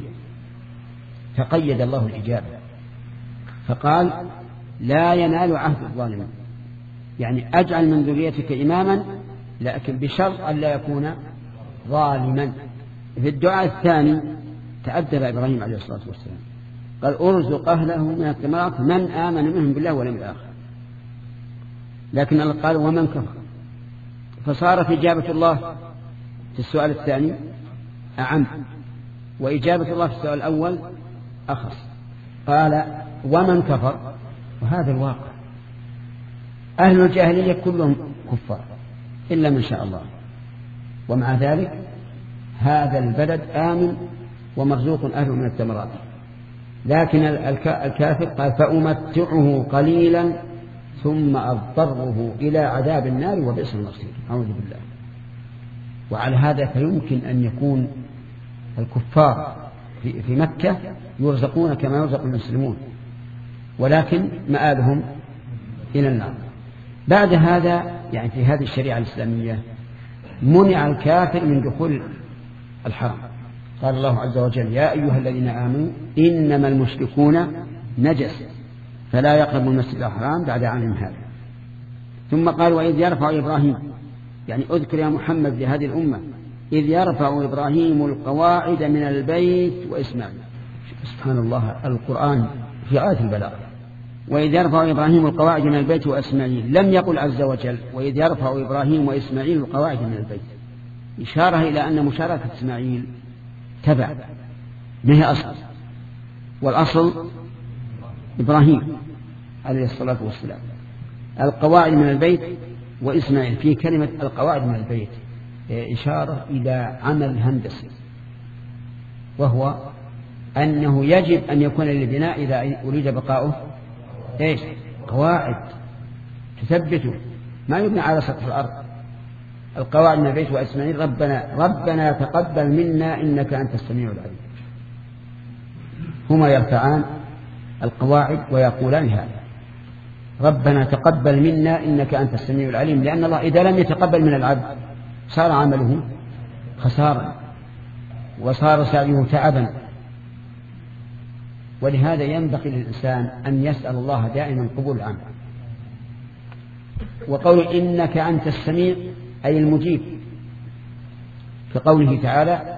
فقيد الله الإجابة فقال: لا ينال عهد الظالمين، يعني أجعل من ذريتك إماما لكن بشرط أن لا يكون ظالما. في الدعاء الثاني تأدب إبراهيم عليه الصلاة والسلام، قال: أرزق أهله من الثمرات من آمن منهم بالله واليوم الآخر. لكن الله قال: ومن كفر، فصارت إجابة الله في السؤال الثاني أعم، وإجابة الله في السؤال الأول أخص. قال: ومن كفر، وهذا الواقع، أهل الجاهلية كلهم كفار إلا من شاء الله، ومع ذلك هذا البلد آمن ومرزوق أهله من الثمرات. لكن الكافر قال: فأمتعه قليلا ثم أضطره إلى عذاب النار وبئس المصير، أعوذ بالله. وعلى هذا فيمكن أن يكون الكفار في مكة يرزقون كما يرزق المسلمون، ولكن مآلهم إلى النار. بعد هذا يعني في هذه الشريعة الإسلامية منع الكافر من دخول الحرم. قال الله عز وجل: يا أيها الذين آمنوا إنما المشركون نجس فلا يقرب المسجد الحرام بعد عام هذا. ثم قال وإذ يرفع إبراهيم، يعني أذكر يا محمد لهذه الأمة إذ يرفع إبراهيم القواعد من البيت وإسماعيل. سبحان الله، القرآن في غاية البلاغة. وإذ يرفع إبراهيم القواعد من البيت وإسماعيل، لم يقل عز وجل وإذ يرفع إبراهيم وإسماعيل القواعد من البيت، إشارة إلى أن مشاركة إسماعيل تبع ما هي أصل، والأصل إبراهيم عليه الصلاة والسلام. القواعد من البيت وإسماعيل، في كلمة القواعد من البيت إشارة إلى عمل هندسي، وهو أنه يجب أن يكون للبناء إذا أريد بقاؤه إيش؟ قواعد تثبته، ما يبنى على سطح الأرض. القواعد من البيت وإسماعيل ربنا ربنا تقبل منا إنك أنت السميع العليم. هما يرفعان القواعد ويقولان هذا ربنا تقبل منا إنك أنت السميع العليم، لأن الله إذا لم يتقبل من العبد صار عمله خسارا وصار سعيه تعبا. ولهذا ينبغي للإنسان أن يسأل الله دائما قبول العمل. وقول إنك أنت السميع أي المجيب، كقوله تعالى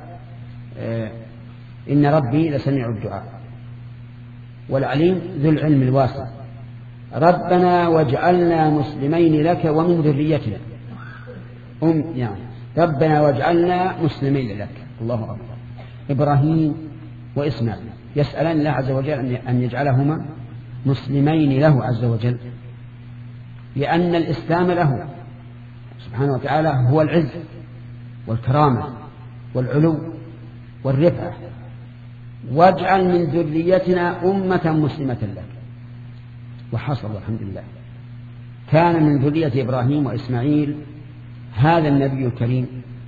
إن ربي لسميع الدعاء، والعليم ذو العلم الواسع. ربنا واجعلنا مسلمين لك ومن ذريتنا أم يعني ربنا واجعلنا مسلمين لك. الله أكبر. إبراهيم وإسماعيل يسألان الله عز وجل أن يجعلهما مسلمين له عز وجل، لأن الإسلام له سبحانه وتعالى هو العز والكرامة والعلو والرفعة. واجعل من ذريتنا أمة مسلمة لك، وحصل والحمد لله. كان من ذرية إبراهيم وإسماعيل هذا النبي الكريم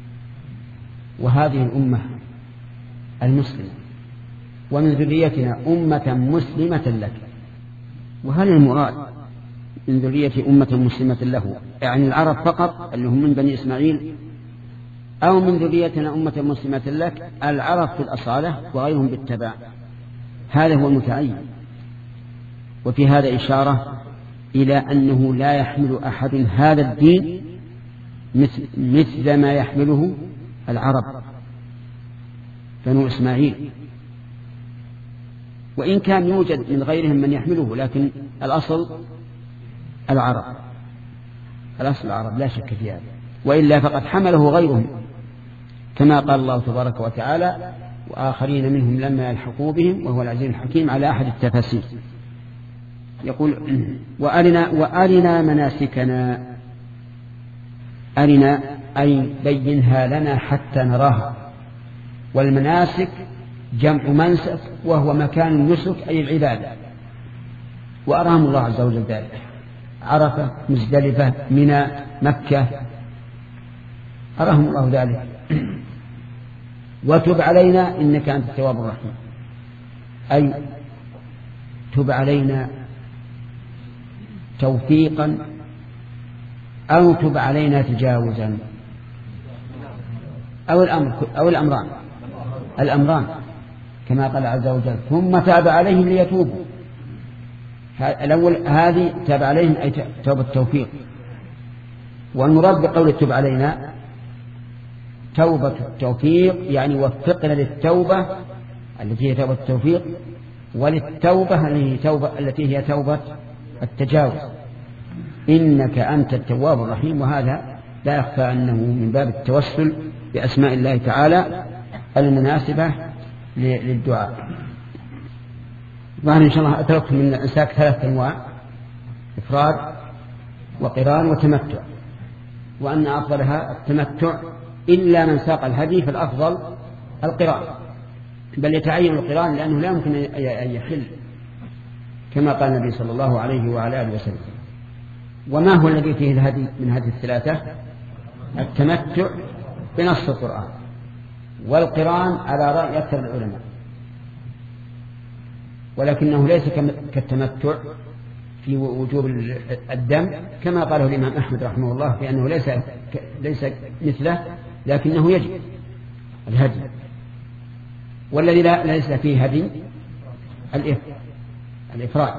وهذه الأمة المسلمة، ومن ذريتنا أمة مسلمة لك. وهل المراد من ذرية أمة مسلمة له يعني العرب فقط اللي هم من بني إسماعيل، أو من ذريتنا أمة مسلمة لك العرب في الأصالة وغيرهم بالتبع؟ هذا هو المتعين. وفي هذا إشارة إلى أنه لا يحمل أحد هذا الدين مثل, مثل ما يحمله العرب بنو إسماعيل، وإن كان يوجد من غيرهم من يحمله، لكن الأصل العرب، الأصل العرب لا شك في هذا، وإلا فقد حمله غيرهم، كما قال الله تبارك وتعالى وآخرين منهم لما يلحقوا بهم وهو العزيز الحكيم على أحد التفاسير. يقول وأرنا, وأرنا مناسكنا، أرنا أي بينها لنا حتى نراها. والمناسك جمع منسك وهو مكان النسك أي العبادة، وأراهم الله عز وجل ذلك. عرفة، مزدلفة، منى، مكة، أراهم الله ذلك. وتب علينا إنك أنت التواب الرحيم، أي تب علينا توفيقا أو تب علينا تجاوزا، أو الأمر أو الأمران الأمران كما قال عز وجل ثم تاب عليهم ليتوبوا. الأول هذه تاب عليهم أي توبة التوفيق، والمراد بقول تب علينا توبة التوفيق يعني وفقنا للتوبة التي هي توبة التوفيق، وللتوبة التي هي توبة التجاوز. إنك أنت التواب الرحيم. وهذا لا يخفى أنه من باب التوسل بأسماء الله تعالى المناسبة للدعاء. ظهر إن شاء الله أتركت من الإمساك ثلاث أنواع: إفراد وقران وتمتع، وأن أفضلها التمتع، إلا من ساق الهدي فالأفضل القران، بل يتعين القران لأنه لا يمكن أن يحل كما قال النبي صلى الله عليه وعلى آله وسلم. وما هو الذي فيه الهدي من هذه الثلاثة؟ التمتع بنص القرآن، والقران على رأي أكثر العلماء، ولكنه ليس كالتمتع في وجوب الدم كما قاله الإمام أحمد رحمه الله، بأنه ليس ليس مثله، لكنه يجب الهدي. والذي لا ليس فيه هدي الإفراد الإفراد.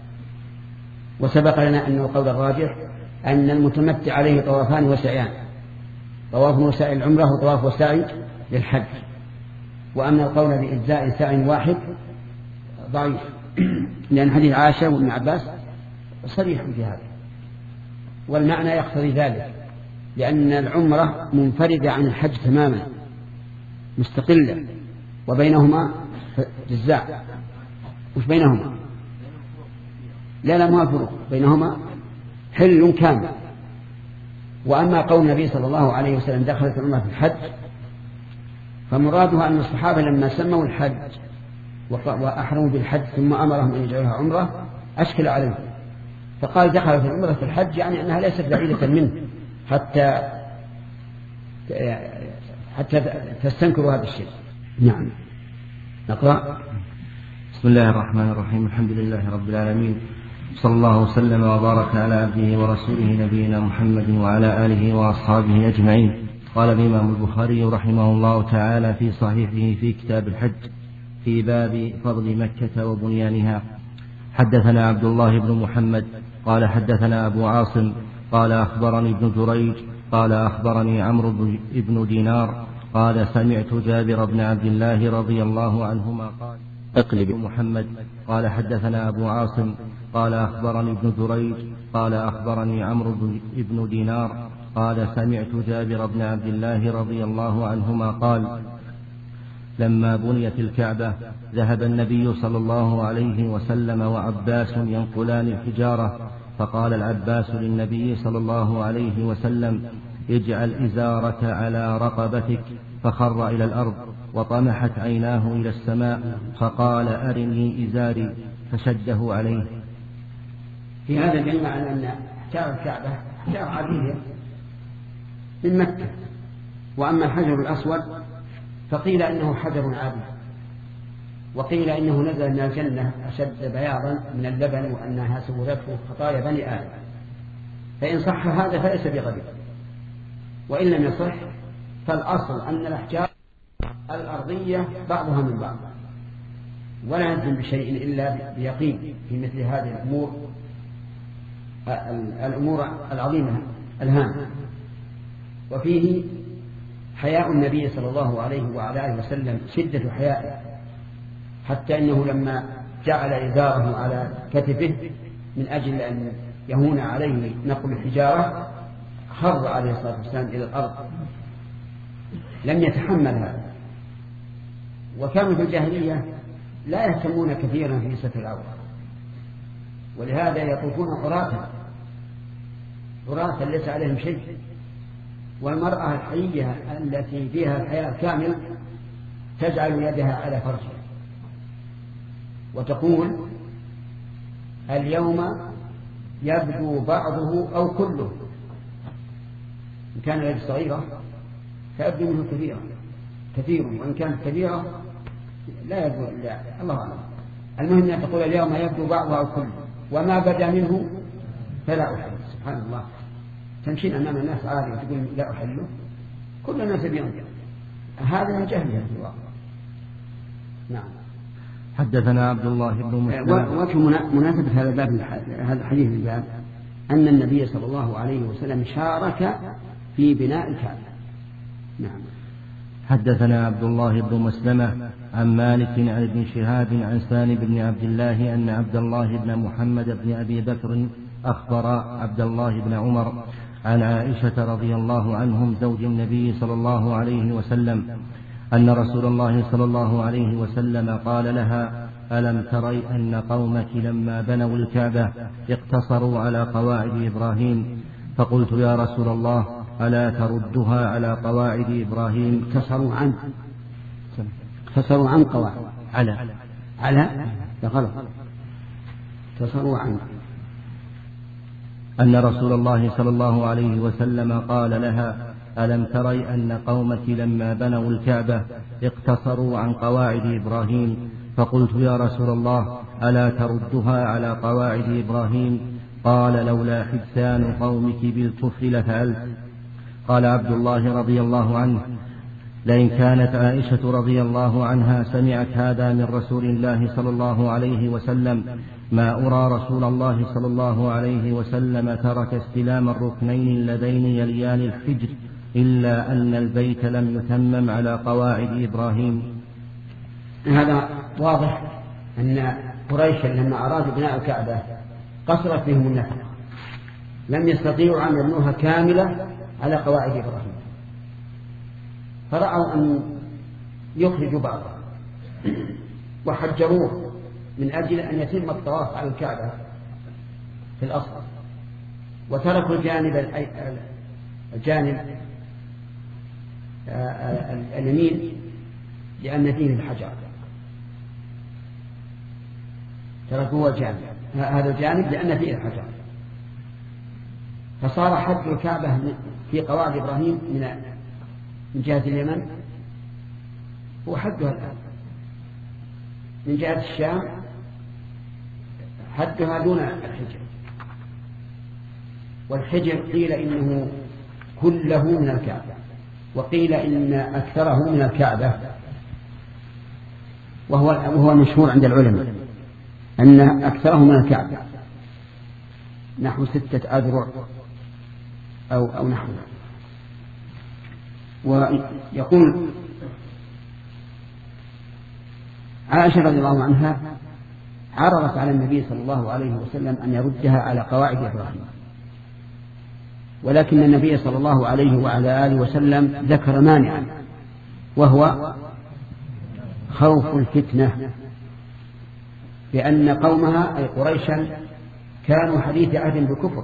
وسبق لنا أن القول الراجح أن المتمتع عليه طوافان وسعيان، طواف وسعي العمرة وطواف وسعي للحج. وأما القول بإجزاء سعي واحد ضعيف، لأن حديث عائشة وابن عباس صريح في هذا، والمعنى يقتضي ذلك، لأن العمرة منفردة عن الحج تماما مستقلة، وبينهما جزاء. وش بينهما؟ لا لا ما فرق بينهما، حل كامل. وأما قول النبي صلى الله عليه وسلم دخلت العمرة في الحج، فمرادها أن الصحابة لما سموا الحج وأحرموا بالحج ثم أمرهم أن يجعلوها عمرة أشكل عليهم، فقال دخلت العمرة في الحج، يعني أنها ليست بعيدة منه حتى حتى تستنكروا هذا الشيء. نعم. نقرأ. بسم الله الرحمن الرحيم. الحمد لله رب العالمين، صلى الله وسلم وبارك على عبده ورسوله نبينا محمد وعلى آله وأصحابه أجمعين. قال الإمام البخاري رحمه الله تعالى في صحيحه في كتاب الحج في باب فضل مكة وبنيانها: حدثنا عبد الله بن محمد قال حدثنا أبو عاصم قال أخبرني ابن جريج قال أخبرني عمرو بن دينار قال سمعت جابر بن عبد الله رضي الله عنهما قال اقلب محمد قال حدثنا أبو عاصم قال أخبرني ابن جريج قال أخبرني عمرو بن دينار قال سمعت جابر بن عبد الله رضي الله عنهما قال لما بنيت الكعبة ذهب النبي صلى الله عليه وسلم وعباس ينقلان الحجارة، فقال العباس للنبي صلى الله عليه وسلم اجعل إزارك على رقبتك، فخر إلى الأرض وطمحت عيناه إلى السماء فقال أرني إزاري، فشده عليه. في هذا الدليل على أن احجار الكعبة احجار عادية من مكة، وأما الحجر الأسود فقيل إنه حجر عادي، وقيل إنه نزل من الجنة أشد بياضا من اللبن وأنها سورته خطايا بني آدم. فإن صح هذا فليس بغريب، وإن لم يصح فالأصل أن الأحجار الأرضية بعضها من بعض، ولا نجزم بشيء إلا بيقين في مثل هذه الأمور الأمور العظيمة الهامة. وفيه حياء النبي صلى الله عليه وعلى آله وسلم، شدة حيائه، حتى أنه لما جعل إزاره على كتفه من أجل أن يهون عليه نقل الحجارة خر عليه الصلاة والسلام إلى الأرض، لم يتحمل هذا. وكانوا في الجاهلية لا يهتمون كثيرا في ستر العورة، ولهذا يطوفون عراة عراة ليس عليهم شيء. والمرأة الحية التي فيها الحياة الكامل تجعل يدها على فرجها وتقول اليوم يبدو بعضه أو كله، إن كان اليد صغيرة فيبدو منه كثيرا كثير، وإن كانت كبيرة لا يبدو إلا الله أعلم. المهم أن تقول اليوم يبدو بعضه أو كله، وما بدا منه فلا أحل. سبحان الله، تمشين أمام الناس عالي وتقول لا أحله، كل الناس بينظر، هذا من جهل في الواقع. نعم. حدثنا عبد الله بن مسلم. وفي مناسبة هذا الباب هذا الحديث الباب أن النبي صلى الله عليه وسلم شارك في بناء الكعبة. نعم. حدثنا عبد الله بن مسلمة عن مالك عن ابن شهاب عن سالم بن عبد الله أن عبد الله بن محمد بن أبي بكر أخبر عبد الله بن عمر عن عائشة رضي الله عنهم زوج النبي صلى الله عليه وسلم أن رسول الله صلى الله عليه وسلم قال لها ألم تري أن قومك لما بنوا الكعبة اقتصروا على قواعد إبراهيم؟ فقلت يا رسول الله ألا تردها على قواعد إبراهيم؟ اقتصروا عن اقتصروا عن قواعد على على غلط اقتصروا عن أن رسول الله صلى الله عليه وسلم قال لها ألم تري أن قومك لما بنوا الكعبة اقتصروا عن قواعد إبراهيم؟ فقلت يا رسول الله ألا تردها على قواعد إبراهيم؟ قال لولا حدثان قومك بالكفر لفعلت. قال عبد الله رضي الله عنه لئن كانت عائشة رضي الله عنها سمعت هذا من رسول الله صلى الله عليه وسلم ما أرى رسول الله صلى الله عليه وسلم ترك استلام الركنين اللذين يليان الحجر إلا أن البيت لم يتمم على قواعد إبراهيم. هذا واضح أن قريش لما أرادوا بناء الكعبة قصرت فيهم النفق، لم يستطيعوا أن يبنوها كاملة على قواعد إبراهيم، فرأوا أن يخرجوا بعضها وحجروه من أجل أن يتم الطواف على الكعبة في الأصل، وتركوا الجانب الجانب اليمين لأن فيه الحجر، تركوه الجانب هذا الجانب لأن فيه الحجر، فصار حج الكعبة في قواعد إبراهيم من من جهة اليمن هو حجها الآن، من جهة الشام حجها دون الحجر، والحجر قيل إنه كله من الكعبة، وقيل إن أكثره من الكعبة، وهو وهو المشهور عند العلماء أن أكثره من الكعبة نحو ستة أذرع أو أو نحوه. ويقول عائشة رضي الله عنها عرضت على النبي صلى الله عليه وسلم أن يردها على قواعد إبراهيم، ولكن النبي صلى الله عليه وعلى آله وسلم ذكر مانعا، وهو خوف الفتنة، لأن قومها أي قريشا كانوا حديث عهد بكفر،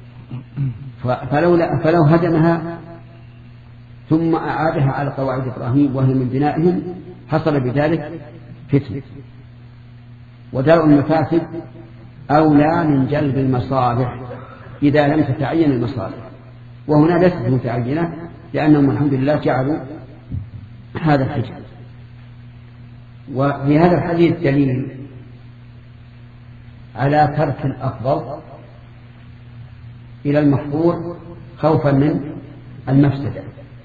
فلو, فلو هدمها ثم أعادها على قواعد إبراهيم وهي من بنائهم حصل بذلك فتنة، ودرء المفاسد أولى من جلب المصالح إذا لم تتعين المصالح، وهنا ليست متعينة لأنهم الحمد لله جعلوا هذا الحجر. وفي هذا الحديث دليل على ترك الأفضل إلى المفضول خوفا من المفسدة،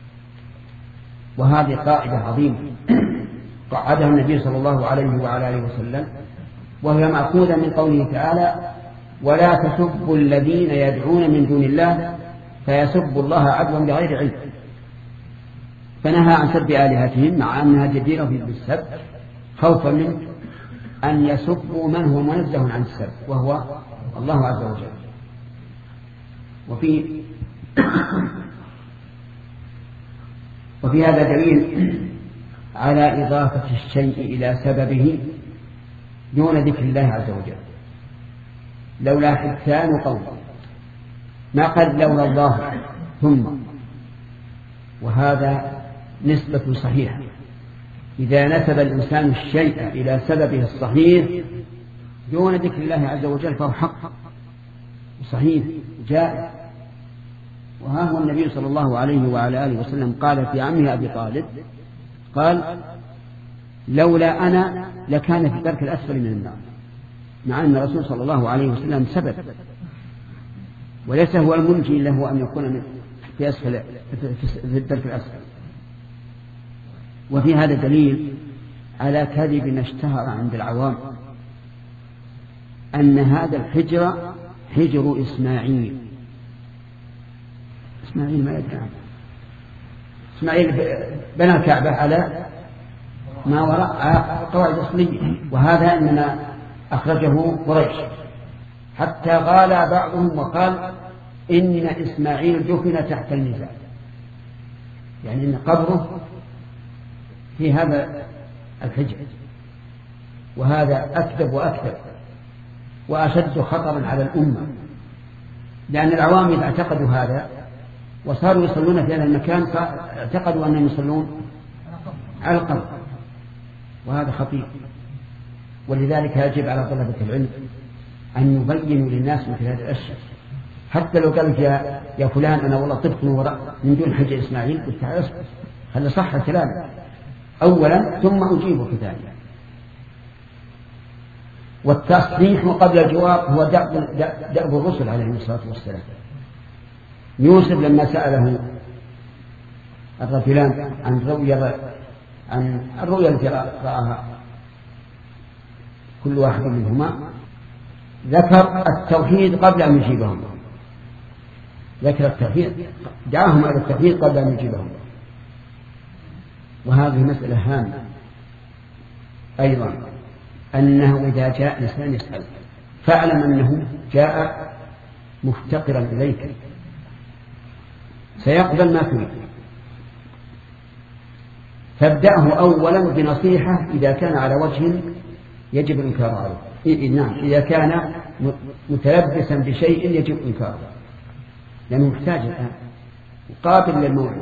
وهذه قاعدة عظيمة قعدها النبي صلى الله عليه وعلى آله وسلم، وهي مأخوذة من قوله تعالى: ولا تسبوا الذين يدعون من دون الله فيسبوا الله عدوا بغير علم، فنهى عن سب آلهتهم مع أنها جديرة بالسب خوفا من أن يسبوا من هو منزه عن السب وهو الله عز وجل. وفي وفي هذا دليل على إضافة الشيء إلى سببه دون ذكر الله عز وجل. لولا حتان قوم ما قد لولا الله ثم، وهذا نسبة صحيحة. إذا نسب الإنسان الشيء إلى سببه الصحيح دون ذكر الله عز وجل فهو حق صحيح جائز. وها هو النبي صلى الله عليه وعلى آله وسلم قال في عمه أبي طالب قال: لولا أنا لكان في الدرك الأسفل من النار، مع أن الرسول صلى الله عليه وسلم سبب، وليس هو المنجي له أن يكون في أسفل في الدرك الأسفل. وفي هذا دليل على كذب اشتهر عند العوام أن هذا الحجر حجر إسماعيل. إسماعيل ما يدري عنه. إسماعيل بنى الكعبة على ما وراء قواعد أصلية، وهذا إنما أخرجه قريش، حتى غال بعضهم وقال إن إسماعيل دفن تحت الميزان، يعني إن قبره في هذا الحجر، وهذا أكذب وأكذب وأشد خطرا على الأمة، لأن العوام إذا اعتقدوا هذا وصاروا يصلون في هذا المكان فاعتقدوا أنهم يصلون على القبر، وهذا خطير. ولذلك يجب على طلبة العلم أن يبينوا للناس مثل هذه الأشياء، حتى لو قال يا, يا فلان أنا والله طبت من وراء من دون حجر إسماعيل، قلت تعال اصبر خلي صح الكلام أولا ثم أجيبك ثانيا. والتصحيح قبل الجواب هو دأب الرسل عليه الصلاة والسلام. يوسف لما سأله الرجلان عن رؤيا عن الرؤيا التي رآها كل واحد منهما ذكر التوحيد قبل أن يجيبهم، ذكر التوحيد، دعاهم على التوحيد قبل أن يجيبهم. وهذه مسألة هامة أيضا، أنه إذا جاء إنسان يسأل فاعلم أنه جاء مفتقرا إليك، سيقبل ما تريد، فابدأه أولا بنصيحة إذا كان على وجه يجب الإنكار عليه. إيه نعم، إذا كان متلبسا بشيء يجب إنكاره لأنه محتاج الآن قابل للموعد.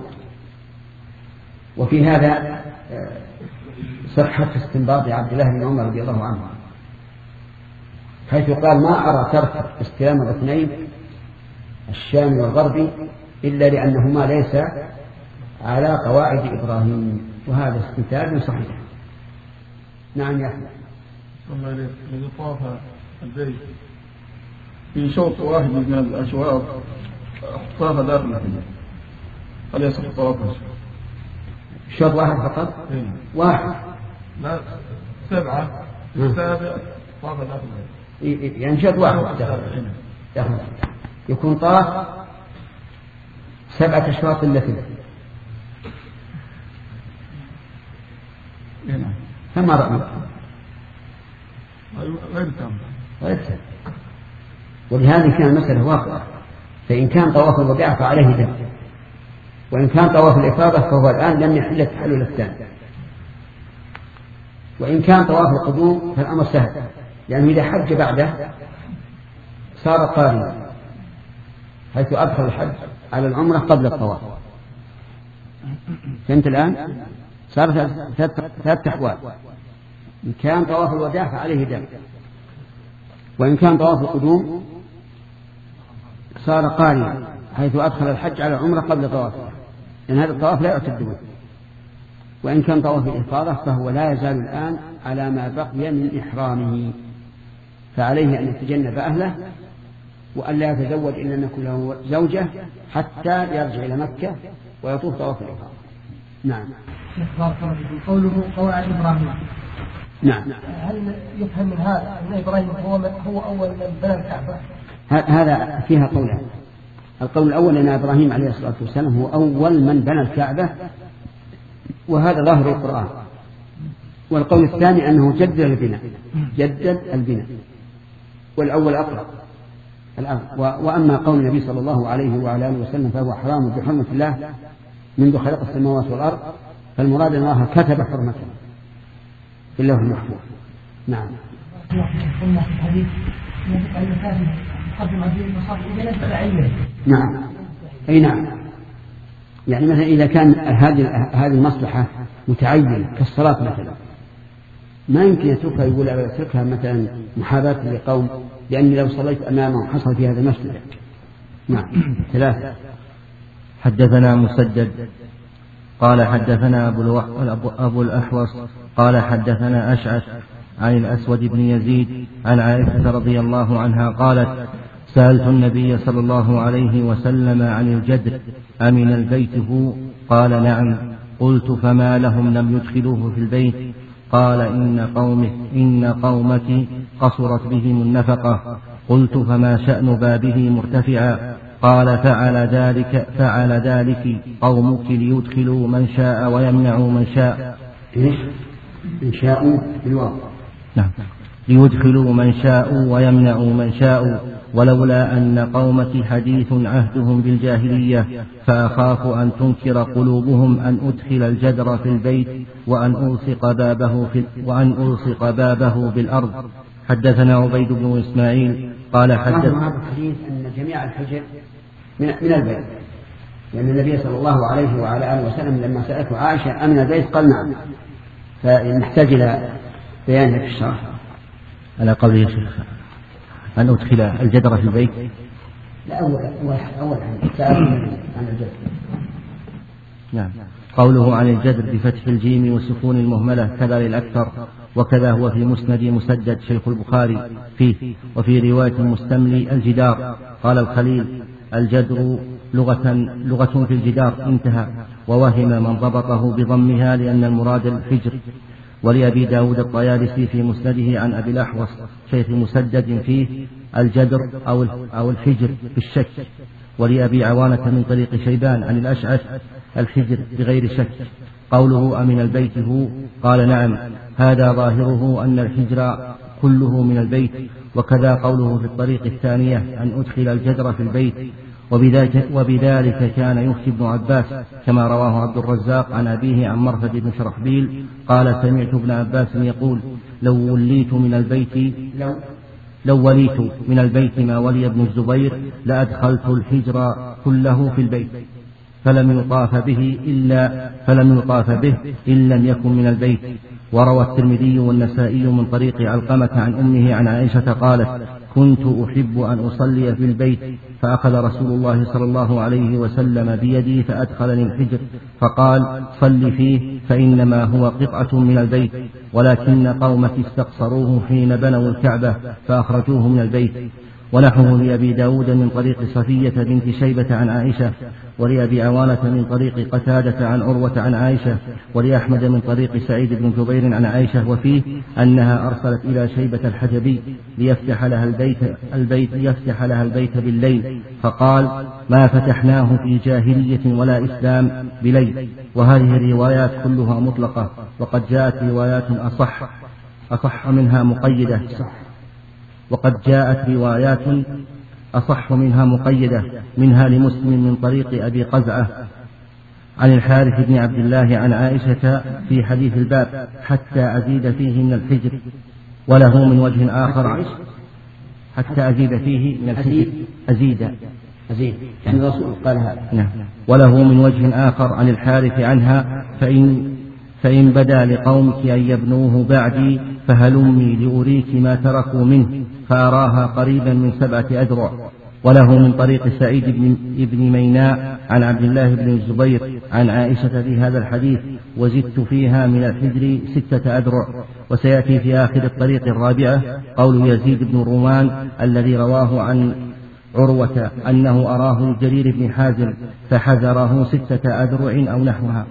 وفي هذا صحة استنباط عبد الله بن عمر رضي الله عنه، حيث قال: ما أرى ترك استلام الاثنين الشام والغربي إلا لأنهما ليس على قواعد إبراهيم. وهذا استنتاج صحيح. نعم يا أحمد. ثم الذي طاف البيت في شوط واحد من الأشواط طاف داخل الحجر، هل يصح طوافه؟ شوط واحد فقط؟ إيه؟ واحد لا، سبعة سابع طاف داخل الحجر، يعني شوط واحد داخل يكون طاف سبعة أشواط التي كما رأيت غير تام غير تام. ولهذا كان المسألة واقعة، فإن كان طواف الوداع فعليه دم، وإن كان طواف الإفاضة فهو الآن لم يحل التحلل الثاني، وإن كان طواف القدوم فالأمر سهل، لأنه إذا حج بعده صار قارنا، حيث أدخل الحج على العمرة قبل الطواف. فهمت الآن؟ صار ثلاث أحوال: إن كان طواف الوداع فعليه دم، وإن كان طواف القدوم صار قارنا، حيث أدخل الحج على العمرة قبل طوافه، لأن هذا الطواف لا يعتد به. وإن كان طواف الإفاضة فهو لا يزال الآن على ما بقي من إحرامه، فعليه أن يتجنب أهله وأن لا يتزوج إلا أن يكون له زوجة حتى يرجع إلى مكة ويطوف طواف الإفاضة. نعم. شيخ بارك الله فيكم، قوله قواعد إبراهيم، نعم، هل يفهم من هذا أن إبراهيم هو هو أول من بنى الكعبة؟ هذا فيها قولان. القول الأول أن إبراهيم عليه الصلاة والسلام هو أول من بنى الكعبة، وهذا ظاهر القرآن. والقول الثاني أنه جدد البناء، جدد البناء، والأول أقرب الأمر. وأما قول النبي صلى الله عليه وعلى آله وسلم فهو حرام بحرمة الله منذ خلق السماوات والأرض، فالمراد أن الله كتب حرمته في اللوح المحفوظ. نعم. قلنا في الحديث المساجد تقدم هذه المصاف إلى التعيين. نعم، أي نعم. يعني مثلا إذا كان هذه هذه المصلحة متعينة كالصلاة مثلا، ما يمكن يتركها، يقول أتركها مثلا محاباة لقوم، لأني لو صليت أمامهم حصل في هذا المسجد. نعم. ثلاثة. حدثنا مسدد قال حدثنا أبو الأحوص قال حدثنا أشعث عن الأسود بن يزيد عن عائشة رضي الله عنها قالت: سألت النبي صلى الله عليه وسلم عن الجدر أمن البيت هو؟ قال: نعم. قلت: فما لهم لم يدخلوه في البيت؟ قال: إن قومه إن قومك قصرت بهم النفقة. قلت: فما شأن بابه مرتفعا؟ قال: فعل ذلك فعل ذلك قومك ليدخلوا من شاء ويمنعوا من شاء. إيش؟ إن شاءوا بالواقع. نعم. ليدخلوا من شاء ويمنعوا من شاء، ولولا أن قومك حديث عهدهم بالجاهلية فأخاف أن تنكر قلوبهم أن أدخل الجدر في البيت وأن ألصق بابه في وأن ألصق بابه بالأرض. حدثنا عبيد بن إسماعيل قال حدث هذا الحديث أن جميع الحجر من, من البيت، لأن النبي صلى الله عليه وعلى آله وسلم لما سألته عائشة أمن البيت قال نعم، فنحتاج إلى بيانه في الشرح. على قول يا شيخ أن أدخل الجدر في البيت. لا أول أول أول سأل عن الجدر. نعم. قوله عن الجدر بفتح الجيم والسكون المهملة كذا للأكثر، وكذا هو في مسند مسدد شيخ البخاري فيه. وفي رواية المستملي الجدار. قال الخليل: الجدر لغة, لغة في الجدار، انتهى. ووهم من ضبطه بضمها لأن المراد الفجر. ولأبي داود الطيالسي في مسنده عن أبي الأحوص شيخ مسدد فيه الجدر أو أو الحجر بالشك. ولأبي عوانة من طريق شيبان عن الأشعث الحجر بغير شك. قوله أمن البيت هو قال نعم، هذا ظاهره أن الحجر كله من البيت. وكذا قوله في الطريق الثانية أن أدخل الجدر في البيت. وبذلك, وبذلك كان يفتي ابن عباس كما رواه عبد الرزاق عن أبيه عن مرثد بن شرحبيل قال سمعت ابن عباس يقول لو وليت من البيت لو, لو وليت من البيت ما ولي ابن الزبير لأدخلت الحجر كله في البيت فلم يطاف به إلا فلم يطاف به إن لم يكن من البيت. وروى الترمذي والنسائي من طريق علقمة عن أمه عن عائشة قالت كنت أحب أن أصلي في البيت فأخذ رسول الله صلى الله عليه وسلم بيدي فأدخلني الحجر فقال صل فيه فإنما هو قطعة من البيت ولكن قومك استقصروه حين بنوا الكعبة فأخرجوه من البيت. ونحوه لأبي داود من طريق صفية بنت شيبة عن عائشة ولأبي عوانة من طريق قتادة عن عروة عن عائشة ولأحمد من طريق سعيد بن جبير عن عائشة وفيه أنها أرسلت إلى شيبة الحجبي ليفتح لها البيت, البيت, ليفتح لها البيت بالليل فقال ما فتحناه في جاهلية ولا إسلام بليل. وهذه الروايات كلها مطلقة وقد جاءت روايات أصح أصح منها مقيدة وقد جاءت روايات أصح منها مقيدة منها لمسلم من طريق أبي قزعة عن الحارث بن عبد الله عن عائشة في حديث الباب حتى أزيد فيه من الحجر. وله من وجه آخر حتى أزيد فيه من الحجر أزيد أزيد يعني الرسول قال هذا. نعم. وله من وجه آخر عن الحارث عنها فإن فإن بدا لقومك أن يبنوه بعدي فهلمي لأريك ما تركوا منه فأراها قريبا من سبعة أذرع. وله من طريق سعيد بن, بن ميناء عن عبد الله بن الزبير عن عائشة في هذا الحديث وزدت فيها من الحجر ستة أذرع. وسيأتي في آخر الطريق الرابعة قول يزيد بن رومان الذي رواه عن عروة أنه أراه لجرير بن حازم فحذره ستة أذرع أو نحوها.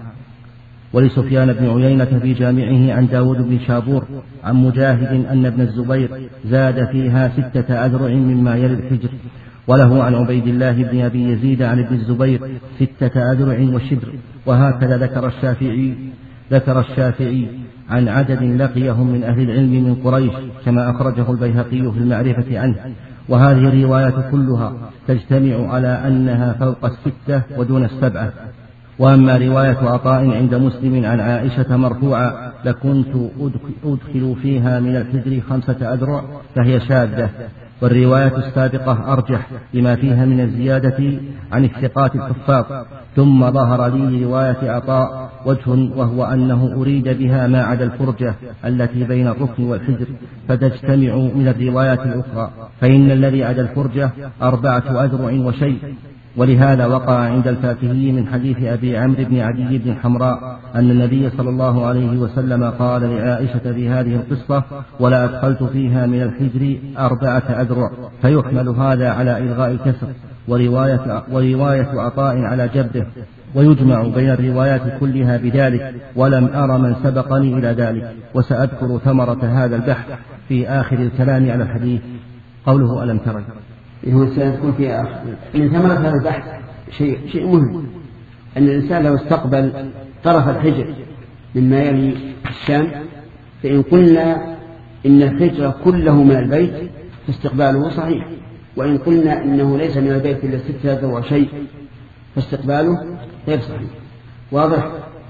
ولسفيان بن عيينة في جامعه عن داود بن شابور عن مجاهد أن ابن الزبير زاد فيها ستة أذرع مما يلي الحجر. وله عن عبيد الله بن أبي يزيد عن ابن الزبير ستة أذرع وشبر. وهكذا ذكر الشافعي ذكر الشافعي عن عدد لقيهم من أهل العلم من قريش كما أخرجه البيهقي في المعرفة عنه. وهذه الروايات كلها تجتمع على أنها فوق الستة ودون السبعة. وأما رواية عطاء عند مسلم عن عائشة مرفوعة لكنت أدخل فيها من الحجر خمسة أذرع فهي شاذة. والرواية السابقة أرجح لما فيها من الزيادة عن الثقات الحفاظ. ثم ظهر لي رواية عطاء وجه وهو أنه أريد بها ما عدا الفرجة التي بين الركن والحجر فتجتمع من الروايات الأخرى فإن الذي عدا الفرجة أربعة أذرع وشيء. ولهذا وقع عند الفاكهي من حديث أبي عمرو بن عدي بن حمراء أن النبي صلى الله عليه وسلم قال لعائشة في هذه القصة ولا أدخلت فيها من الحجر أربعة أذرع فيحمل هذا على إلغاء الكسر ورواية, ورواية عطاء على جبه ويجمع بين الروايات كلها بذلك ولم أر من سبقني إلى ذلك. وسأذكر ثمرة هذا البحث في آخر الكلام على الحديث. قوله ألم ترى هو سيكون في آخر من ثمرة هذا البحث شيء شيء مهم أن الإنسان لو استقبل طرف الحجر مما يلي الشام فإن قلنا إن الحجر كله من البيت فاستقباله صحيح وإن قلنا إنه ليس من البيت إلا ستة أذرع شيء فاستقباله غير صحيح. واضح؟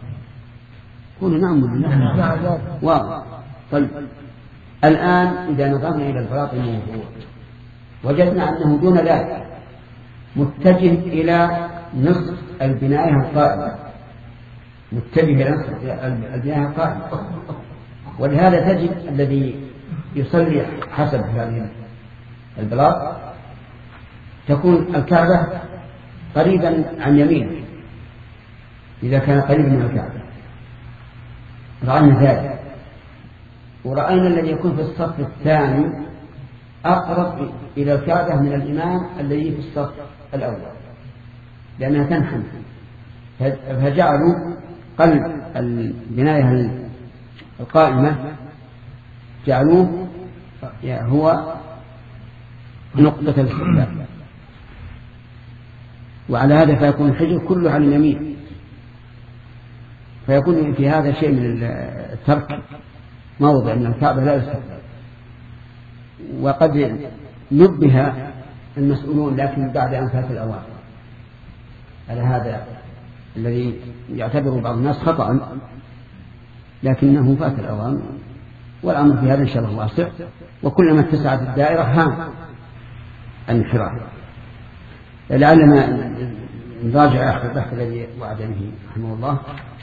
قولوا نعم ولا واضح. طيب الآن إذا نظرنا إلى البلاط الموضوع وجدنا أنه دون ذلك متجه إلى نصف البناية القائمة متجه إلى نصف البناية القائمة. ولهذا تجد الذي يصلي حسب هذه البلاط تكون الكعبة قريبا عن يمينه إذا كان قريبا من الكعبة. رأينا ذلك ورأينا الذي يكون في الصف الثاني أقرب إلى الكعبة من الإمام الذي في الصف الأول لأنها تنحن فجعلوا قلب البناية القائمة جعلوه هو نقطة الاستقبال، وعلى هذا فيكون الحجر كله على اليمين، فيكون في هذا شيء من الترك موضع من الكعبة لا يستقبل. وقد نبه المسؤولون لكن بعد أن فات الأوان على هذا الذي يعتبر بعض الناس خطأ، لكنه فات الأوان، والأمر في هذا إن شاء الله واسع، وكلما اتسعت الدائرة هان الانحراف. لعلنا نراجع آخر البحث الذي وعد به رحمه الله.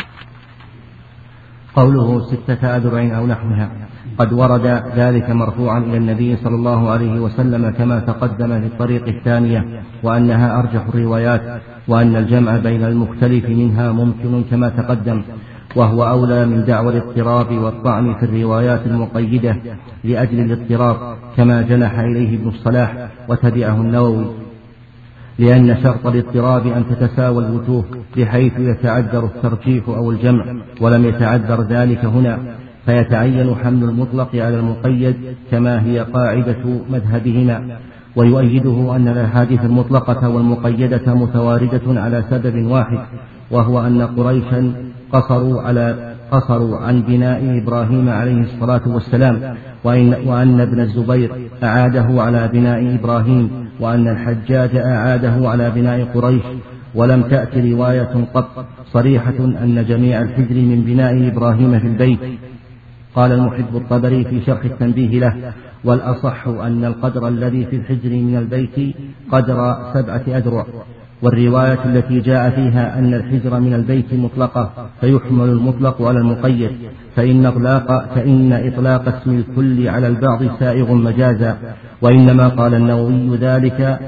قوله ستة أذرع أو نحوها، قد ورد ذلك مرفوعا إلى النبي صلى الله عليه وسلم كما تقدم في الطريق الثانية، وأنها أرجح الروايات، وأن الجمع بين المختلف منها ممكن كما تقدم، وهو أولى من دعوى الاضطراب والطعن في الروايات المقيدة لأجل الاضطراب، كما جنح إليه ابن الصلاح وتبعه النووي، لأن شرط الاضطراب أن تتساوى الوجوه بحيث يتعذر الترجيح أو الجمع، ولم يتعذر ذلك هنا، فيتعين حمل المطلق على المقيد كما هي قاعدة مذهبهما. ويؤيده أن الأحاديث المطلقة والمقيدة متواردة على سبب واحد، وهو أن قريشا قصروا على قصروا عن بناء إبراهيم عليه الصلاة والسلام، وإن وأن ابن الزبير أعاده على بناء إبراهيم، وأن الحجاج أعاده على بناء قريش. ولم تأت رواية قط صريحة أن جميع الحجر من بناء إبراهيم في البيت. قال المحب الطبري في شرح التنبيه له: والأصح أن القدر الذي في الحجر من البيت قدر سبعة أذرع. والرواية التي جاء فيها أن الحجر من البيت مطلقة فيحمل المطلق على المقيد، فإن إطلاق, فإن إطلاق اسم الكل على البعض سائغ مجازا. وإنما قال النووي ذلك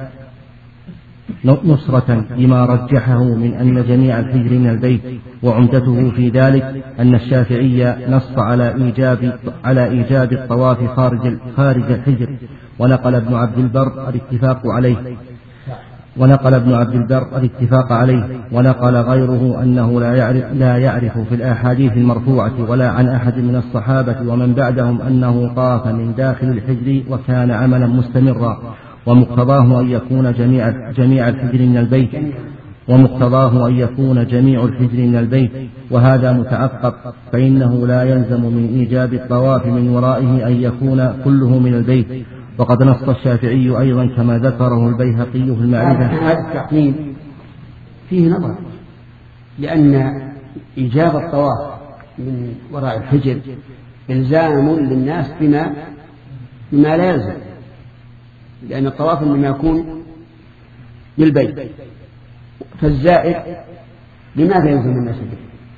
نصرة لما رجحه من أن جميع الحجر من البيت، وعمدته في ذلك أن الشافعي نص على إيجاب, على إيجاب الطواف خارج, خارج الحجر، ونقل ابن عبد البر الاتفاق عليه ونقل ابن عبد البر الاتفاق عليه ونقل غيره أنه لا يعرف, لا يعرف في الأحاديث المرفوعة ولا عن أحد من الصحابة ومن بعدهم أنه طاف من داخل الحجر وكان عملا مستمرا، ومقتضاه أن يكون جميع, جميع الحجر من البيت ومقتضاه أن يكون جميع الحجر من البيت وهذا متعقب، فإنه لا يلزم من إيجاب الطواف من ورائه أن يكون كله من البيت. وقد نص الشافعي أيضا كما ذكره البيهقي في المعرفة. هذا التعقيب فيه نظر، لأن إيجاب الطواف من وراء الحجر إلزام للناس بما بما لا يلزم، لأن الطواف إنما يكون بالبيت، فالزائر لماذا يلزم الناس به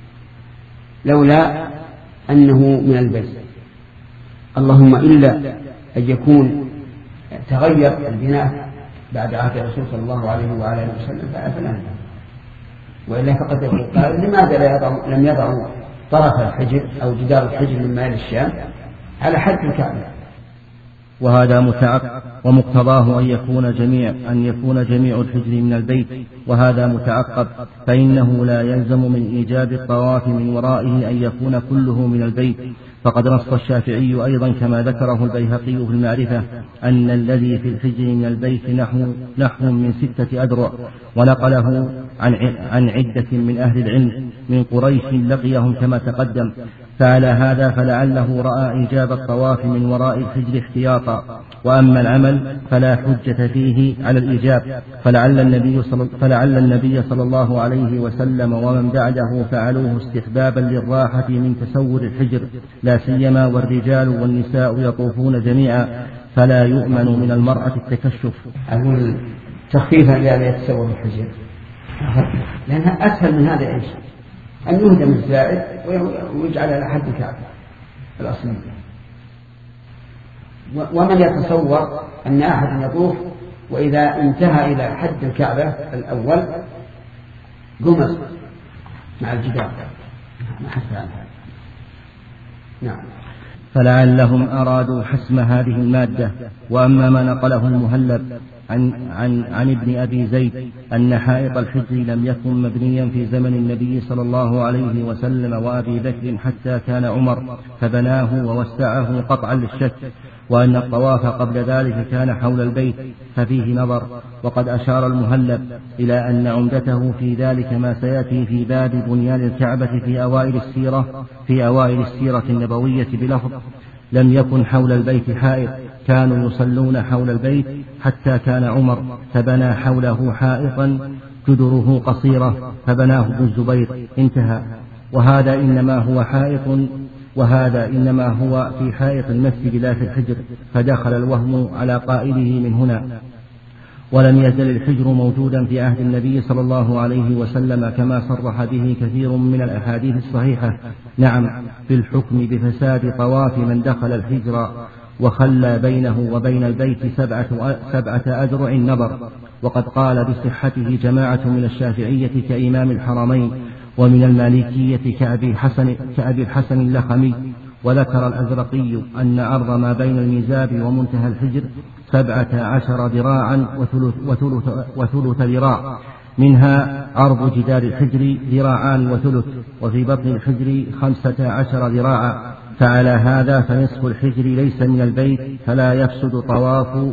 لولا أنه من البيت؟ اللهم إلا أن يكون تغير البناء بعد عهد الرسول صلى الله عليه وعلى اله وسلم فلا، وإلا فقد يقول قال لماذا لا يضع لم يضعوا طرف الحجر أو جدار الحجر من مال الشام على حد الكعبة؟ وهذا متعقب، ومقتضاه أن يكون جميع أن يكون جميع الحجر من البيت، وهذا متعقب، فإنه لا يلزم من إيجاب الطواف من ورائه أن يكون كله من البيت. فقد نص الشافعي أيضا كما ذكره البيهقي في المعرفة أن الذي في الحجر من البيت نحو, نحو من ستة أذرع، ونقله عن, عن عدة من أهل العلم من قريش لقيهم كما تقدم. فعلى هذا فلعله رأى إيجاب الطواف من وراء الحجر احتياطا، وأما العمل فلا حجة فيه على الإيجاب، فلعل النبي صلى, فلعل النبي صلى الله عليه وسلم ومن بعده فعلوه استحبابا للراحة من تسور الحجر، لا سيما والرجال والنساء يطوفون جميعا، فلا يؤمن من المرأة التكشف. أقول تخفيفا لأن يتسور الحجر، لأنها أسهل من هذا إيش؟ أن يهدم الزائد ويجعل على حد الكعبة الأصلية. ومن يتصور أن أحد يطوف وإذا انتهى إلى حد الكعبة الأول قمص مع الجدار ما حسب عنها. نعم. فلعلهم أرادوا حسم هذه المادة. وأما ما نقله المهلب عن, عن, عن ابن أبي زيد أن حائط الحجر لم يكن مبنيا في زمن النبي صلى الله عليه وسلم وأبي بكر حتى كان عمر فبناه ووسعه قطعا للشك، وأن الطواف قبل ذلك كان حول البيت، ففيه نظر. وقد أشار المهلب إلى أن عمدته في ذلك ما سيأتي في باب بنيان الكعبة في أوائل السيرة في أوائل السيرة النبوية بلفظ لم يكن حول البيت حائط، كانوا يصلون حول البيت حتى كان عمر فبنى حوله حائطا جدره قصيرة فبناه ابن الزبير، انتهى. وهذا إنما هو حائط وهذا إنما هو في حائط المسجد لا في الحجر، فدخل الوهم على قائله من هنا. ولم يزل الحجر موجودا في عهد النبي صلى الله عليه وسلم كما صرح به كثير من الأحاديث الصحيحة، نعم، في الحكم بفساد طواف من دخل الحجر وخلى بينه وبين البيت سبعة, سبعة أذرع نظر. وقد قال بصحته جماعة من الشافعية كإمام الحرمين، ومن المالكية كأبي حسن, كأبي الحسن اللخمي. وذكر الأزرقي أن عرض ما بين الميزاب ومنتهى الحجر سبعة عشر ذراعا وثلث, وثلث, وثلث ذراع، منها عرض جدار الحجر ذراعان وثلث، وفي بطن الحجر خمسة عشر ذراعا. فعلى هذا فنصف الحجر ليس من البيت، فلا يفسد طواف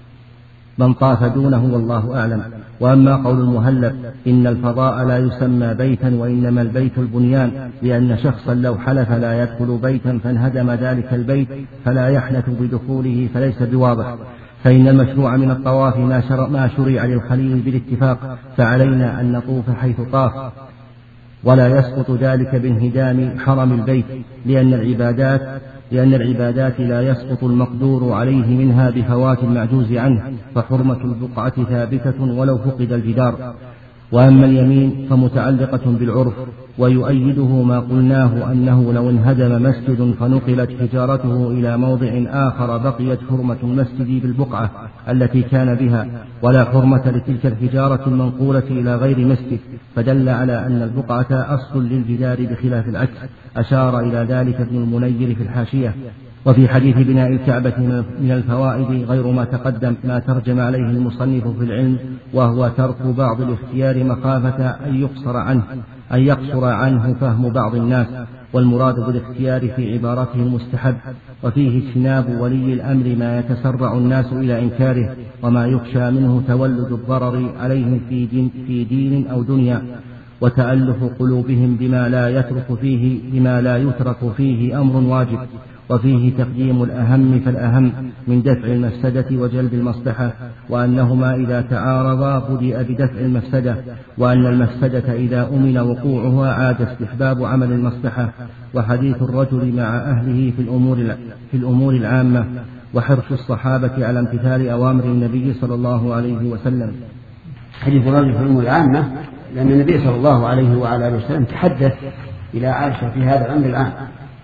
من طاف دونه، والله أعلم. وأما قول المهلب إن الفضاء لا يسمى بيتا وإنما البيت البنيان، لأن شخصا لو حلف لا يدخل بيتا فانهدم ذلك البيت فلا يحنث بدخوله فليس بواضح. فإن المشروع من الطواف ما, شرع ما شرع للخليل بالاتفاق، فعلينا أن نطوف حيث طاف، ولا يسقط ذلك بانهدام حرم البيت، لأن العبادات لأن العبادات لا يسقط المقدور عليه منها بفوات المعجوز عنه، فحرمة البقعة ثابتة ولو فقد الجدار. وأما اليمين فمتعلقة بالعرف، ويؤيده ما قلناه أنه لو انهدم مسجد فنقلت حجارته إلى موضع آخر بقيت حرمة المسجد بالبقعة التي كان بها، ولا حرمة لتلك الحجارة المنقولة إلى غير مسجد، فدل على أن البقعة أصل للجدار بخلاف العكس. أشار إلى ذلك ابن المنير في الحاشية. وفي حديث بناء الكعبة من الفوائد غير ما تقدم ما ترجم عليه المصنف في العلم، وهو ترك بعض الاختيار مخافة أن يقصر عنه أن يقصر عنه فهم بعض الناس، والمراد بالاختيار في عبارته المستحب، وفيه اجتناب ولي الأمر ما يتسرع الناس إلى إنكاره، وما يخشى منه تولد الضرر عليهم في دين, في دين أو دنيا، وتألف قلوبهم بما لا يترك فيه بما لا يترك فيه أمر واجب. وفيه تقديم الأهم فالأهم من دفع المفسدة وجلب المصلحة، وأنهما إذا تعارضا بدأ بدفع المفسدة، وأن المفسدة إذا أمن وقوعها عاد استحباب عمل المصلحة. وحديث الرجل مع أهله في الأمور في الأمور العامة، وحرص الصحابة على امتثال أوامر النبي صلى الله عليه وسلم. حديث الرجل في الأمور العامة لأن النبي صلى الله عليه وعلى آله وسلم تحدث إلى عائشة في هذا الأمر الآن.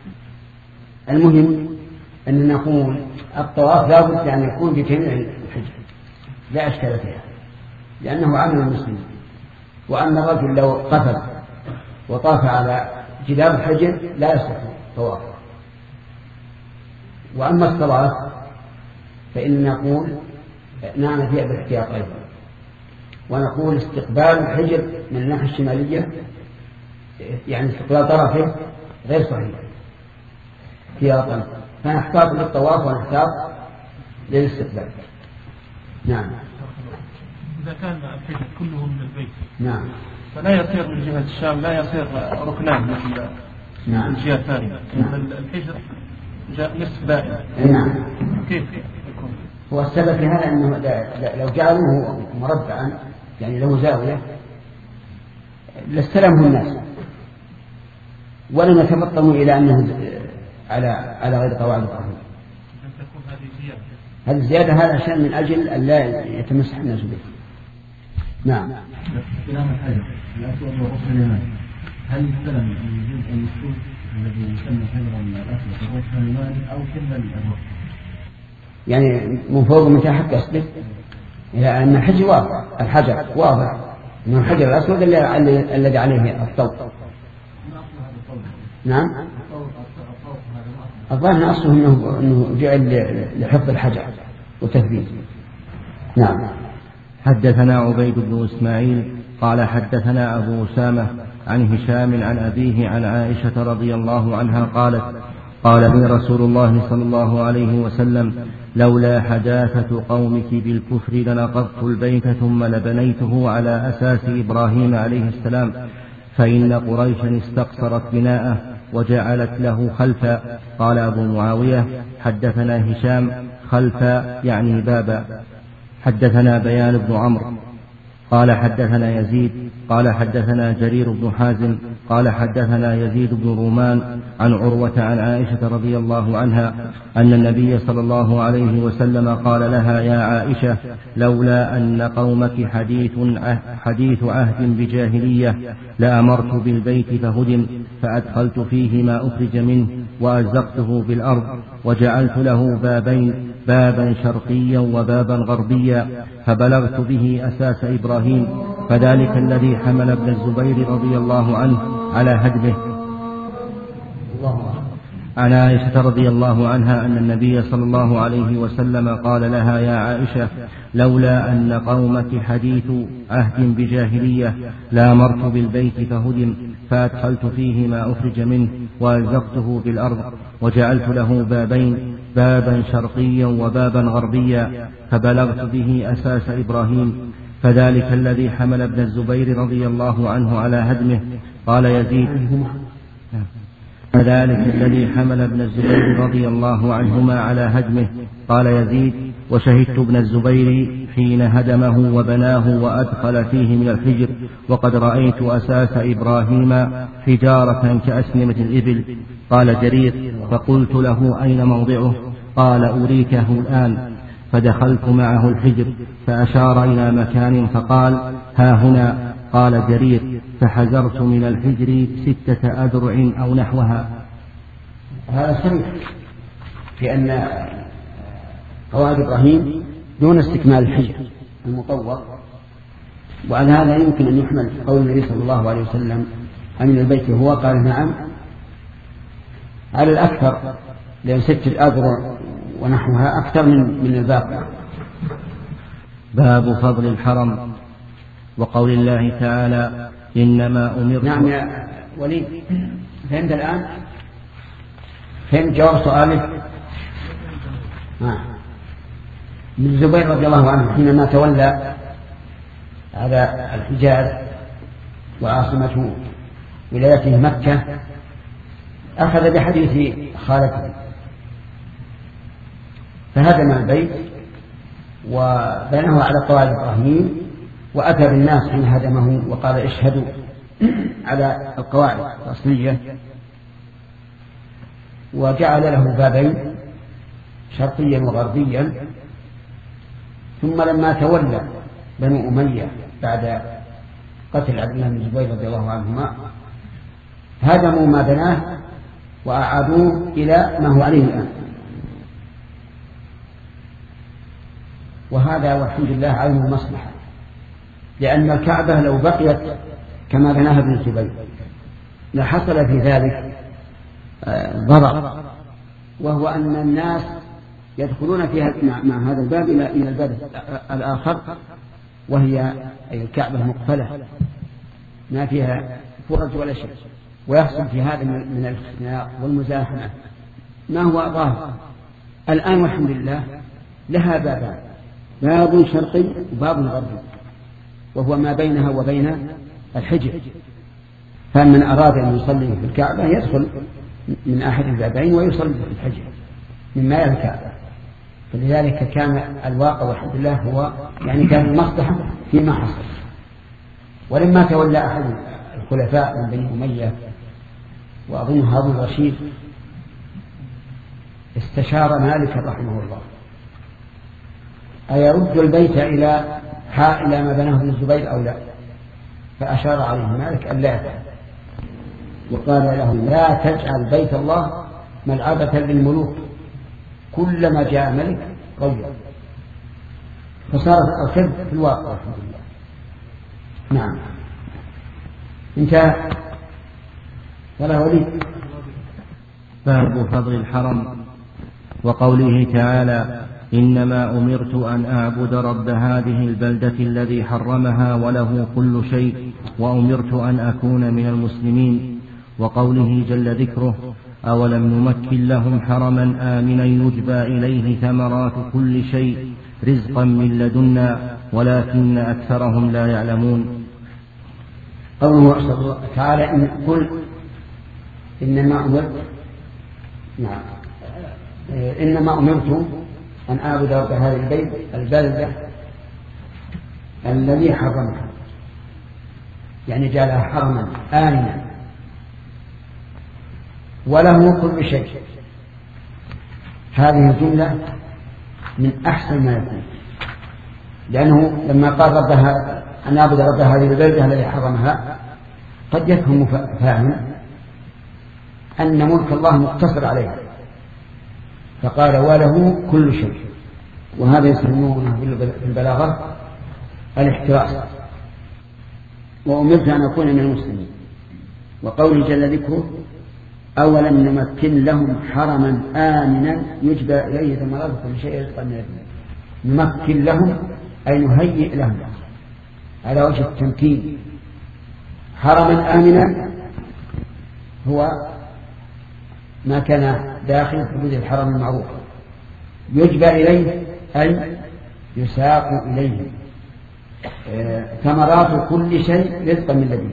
المهم أن نقول الطواف لا بد أن يكون بجميع الحجر لا أشكال فيها، لأنه عمل المسلمين. وأن الرجل لو قفز وطاف على جدار الحجر لا يصح طواف. وأما الصلاة فإن نقول نعم فيها بالاحتياط أيضا، ونقول استقبال الحجر من الناحية الشمالية يعني استقبال طرفه غير صحيح احتياطا، فنحتاط للطواف ونحتاط للاستقبال. نعم. إذا كان الحجر كله من البيت نعم فلا يصير من جهة الشام لا يصير ركنان مثل نعم. الجهة الثانية. نعم. الحجر جاء نصف دائرة. نعم. كيف يكون؟ هو السبب في هذا أنه لو جعلوه مربعا يعني له زاوية لاستلمه الناس ولم يتفطنوا إلى أنه على على غير قواعد الطهارة. هذه الزيادة هذا عشان من أجل أن لا يتمسح الناس به. نعم. كلام الحجر الأسود والركن اليماني، هل يستلم الجزء المسدود الذي يسمى حجر الأسود والركن اليماني أو كل الركن؟ يعني من فوق ومن تحت قصدك؟ إلى أن الحجر واضح، الحجر واضح إنه الحجر الأسود الذي عليه الطوق. نعم. الظاهر أصله أنه جعل لحفظ الحجر وتثبيت. نعم. حدثنا عبيد بن إسماعيل قال حدثنا أبو أسامة عن هشام عن أبيه عن عائشة رضي الله عنها قالت قال لي رسول الله صلى الله عليه وسلم لولا حداثة قومك بالكفر لنقضت البيت ثم لبنيته على أساس إبراهيم عليه السلام فإن قريشا استقصرت بناءه وجعلت له خلفا. قال أبو معاوية حدثنا هشام خلفا يعني بابا. حدثنا بيان بن عمرو قال حدثنا يزيد قال حدثنا جرير بن حازم قال حدثنا يزيد بن رومان عن عروة عن عائشة رضي الله عنها أن النبي صلى الله عليه وسلم قال لها يا عائشة لولا أن قومك حديث حديث عهد بجاهلية لأمرت بالبيت فهدم فأدخلت فيه ما أخرج منه وألزقته بالأرض وجعلت له بابين بابا شرقيا وبابا غربيا فبلغت به أساس إبراهيم فذلك الذي حمل ابن الزبير رضي الله عنه على هدمه. عن عائشة رضي الله عنها أن النبي صلى الله عليه وسلم قال لها يا عائشة لولا أن قومك حديث عهد بجاهلية لأمرت بالبيت فهدم فأدخلت فيه ما أخرج منه وألزقته بالأرض وجعلت له بابين بابا شرقيا وبابا غربيا فبلغت به أساس إبراهيم فذلك الذي حمل ابن الزبير رضي الله عنه على هدمه. قال يزيد فذلك الذي حمل ابن الزبير رضي الله عنهما على هدمه. قال يزيد وشهدت ابن الزبير حين هدمه وبناه وأدخل فيه من الحجر وقد رأيت أساس إبراهيم حجارة كأسنمة الإبل. قال جرير فقلت له أين موضعه؟ قال أريكه الآن. فدخلت معه الحجر فأشار إلى مكان فقال ها هنا. قال جرير فحذرت من الحجر ستة أذرع أو نحوها. هذا صريح في أن قواعد إبراهيم دون استكمال الحجر المطور، وعلى هذا يمكن أن يحمل قول النبي صلى الله عليه وسلم أمن البيت هو قال نعم على الأكثر، لأن ستة أذرع ونحوها أكثر من من الباقي. باب فضل الحرم وقول الله تعالى إنما أمرت. نعم يا وليد، فهمت الآن؟ فهمت جواب سؤالك؟ آه. ابن الزبير رضي الله عنه حينما تولى على الحجاز وعاصمته ولايته مكة أخذ بحديث خالته فهدم البيت وبناه على قواعد إبراهيم وأتى بالناس حين هدمه وقال اشهدوا على القواعد الأصلية، وجعل له بابين شرقيا وغربيا. ثم لما تولى بنو أمية بعد قتل عبد الله بن الزبير رضي الله عنهما هدموا ما بناه وأعادوه إلى ما هو عليه الآن. وهذا والحمد لله عين المصلحة، لأن الكعبة لو بقيت كما بناها ابن الزبير لحصل في ذلك ضرر، وهو أن الناس يدخلون فيها مع هذا الباب إلى الباب الآخر، وهي أي الكعبة مقفلة ما فيها فرج ولا شيء، ويحصل في هذا من الاختناق والمزاحمة ما هو ظاهر. الآن والحمد لله لها بابان، باب شرقي وباب غربي، وهو ما بينها وبين الحجر، فمن أراد أن يصلي في الكعبة يدخل من أحد البابين ويصلي في الحجر من ماء الكعبة. فلذلك كان الواقع والحمد لله هو يعني كان المصلحة فيما حصل. ولما تولى أحد الخلفاء من بني أمية وأظن هارون الرشيد استشار مالك رحمه الله أيرد البيت إلى إلى ما بناه ابن الزبير أو لا، فأشار عليه مالك أن لا يفعل، وقال له لا تجعل بيت الله ملعبة للملوك، كلما جاء ملك غير. فصارت الخير في الواقع الحمد لله. نعم انتهى. ولا وليد. باب فضل الحرم وقوله تعالى إنما أمرت أن أعبد رب هذه البلدة الذي حرمها وله كل شيء وأمرت أن أكون من المسلمين. وقوله جل ذكره أولم نمكن لهم حرما آمنا يجبى إليه ثمرات كل شيء رزقا من لدنا ولكن أكثرهم لا يعلمون. قوله تعالى إن قل إنما أمرت نعم إنما أمرت أن أعبد رب هذه البيت البلدة الذي حرمها، يعني جعلها حرما آمنا وله كل شيء. هذه الجملة من أحسن ما يكون، لأنه لما قال ربها أن نعبد رب هذه البلدة الذي حرمها قد يفهم فاهم أن ملك الله مقتصر عليها، فقال وله كل شيء، وهذا يسمونه في البلاغة الاحتراس. وأمرت أن أكون من المسلمين. وقوله جل ذكره أولم نمكن لهم حرما آمنا يجبى إليه ثمرات كل شيء رزقا من لدنا. نمكن لهم أي نهيئ لهم على وجه التمكين. حرما آمنا هو ما كان داخل حدود الحرم المعروف، يجبى إليه أي يساق إليه ثمرات كل شيء رزقا من لدنا.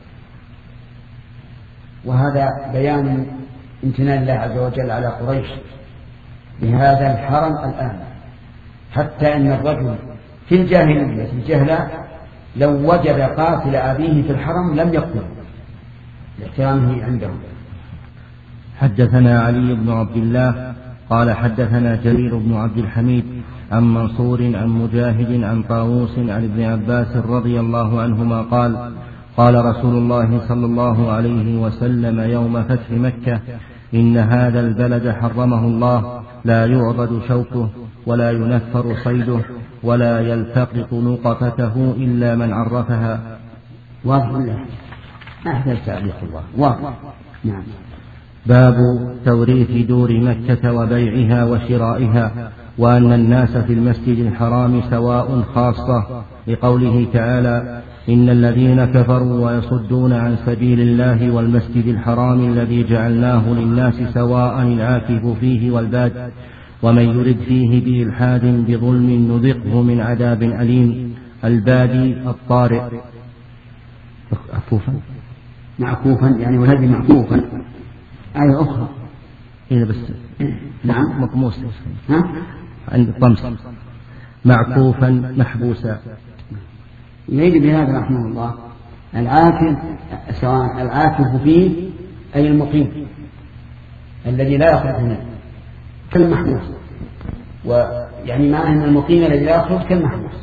وهذا بيان امتنان الله عز وجل على قريش بهذا الحرم الآن، حتى أن الرجل في الجاهلية في الجهلة لو وجد قاتل أبيه في الحرم لم يقتله لاحترامه عندهم. حدثنا علي بن عبد الله قال حدثنا جرير بن عبد الحميد عن منصور عن مجاهد عن طاووس عن ابن عباس رضي الله عنهما قال قال رسول الله صلى الله عليه وسلم يوم فتح مكة إن هذا البلد حرمه الله لا يعضد شوكه ولا ينفر صيده ولا يلتقط نقطته إلا من عرفها. واضح الله ما أحتاج تعليق الله واضح. نعم. باب توريث دور مكة وبيعها وشرائها وأن الناس في المسجد الحرام سواء خاصة لقوله تعالى إن الذين كفروا ويصدون عن سبيل الله والمسجد الحرام الذي جعلناه للناس سواء العاكف فيه والباد ومن يرد فيه بإلحاد بظلم نذقه من عذاب أليم. البادي الطارئ. معكوفا معكوفا يعني وهذه معكوفا آية أخرى. إيه بس نعم مقموس ها عند الطمس معكوفا محبوسا. يريد بهذا رحمه الله العاكف سواء العاكف فيه أي المقيم الذي لا يخرج منه كالمحبوس، ويعني معنى أن المقيم الذي لا يخرج كالمحبوس.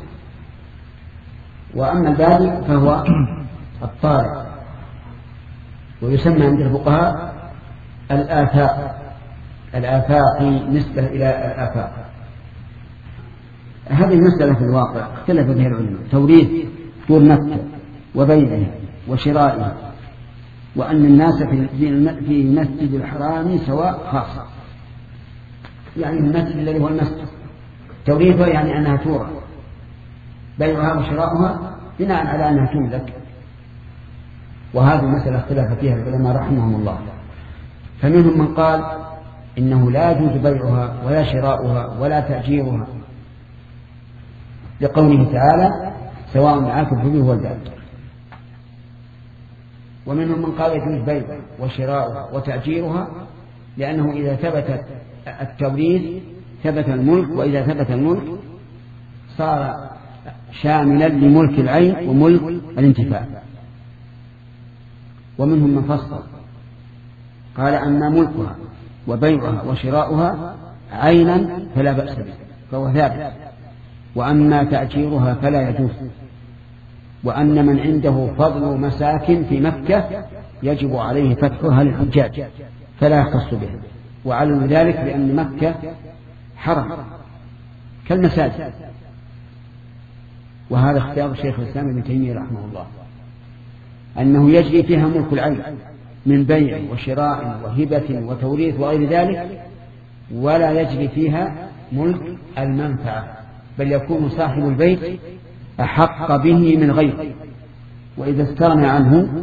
وأما البادي فهو الطارئ، ويسمى عند الفقهاء الآفاق الآفاقي نسبة إلى الآفاق. هذه المسألة في الواقع اختلف فيها العلماء توريث دور مكة وبيعها وشرائها وأن الناس في المسجد الحرام سواء خاصة، يعني المسجد الذي هو المسجد توريثها يعني أنها تورى، بيعها وشراؤها بناء على أنها تملك. وهذه المسألة اختلف فيها العلماء رحمهم الله، فمنهم من قال إنه لا يجوز بيعها ولا شراؤها ولا تأجيرها لقوله تعالى سواء العاكف فيه والباد. ومنهم من قال يجوز بيعها وشراؤها وتأجيرها لأنه إذا ثبت التوريث ثبت الملك، وإذا ثبت الملك صار شاملا لملك العين وملك الانتفاع. ومنهم من فصل قال أما ملكها وبيعها وشراؤها عينا فلا بأس به فهو ثابت، وأما تأجيرها فلا يجوز، وأن من عنده فضل مساكن في مكة يجب عليه فتحها للحجاج فلا يختص به، وعلم ذلك لأن مكة حرم كالمساجد. وهذا اختيار شيخ الإسلام ابن تيمية رحمه الله أنه يجري فيها ملك العين من بيع وشراء وهبة وتوريث وغير ذلك، ولا يجري فيها ملك المنفعة، بل يكون صاحب البيت أحق به من غيره، وإذا استغنى عنه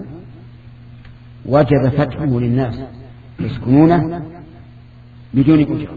وجب فتحه للناس يسكنونه بدون أجرة.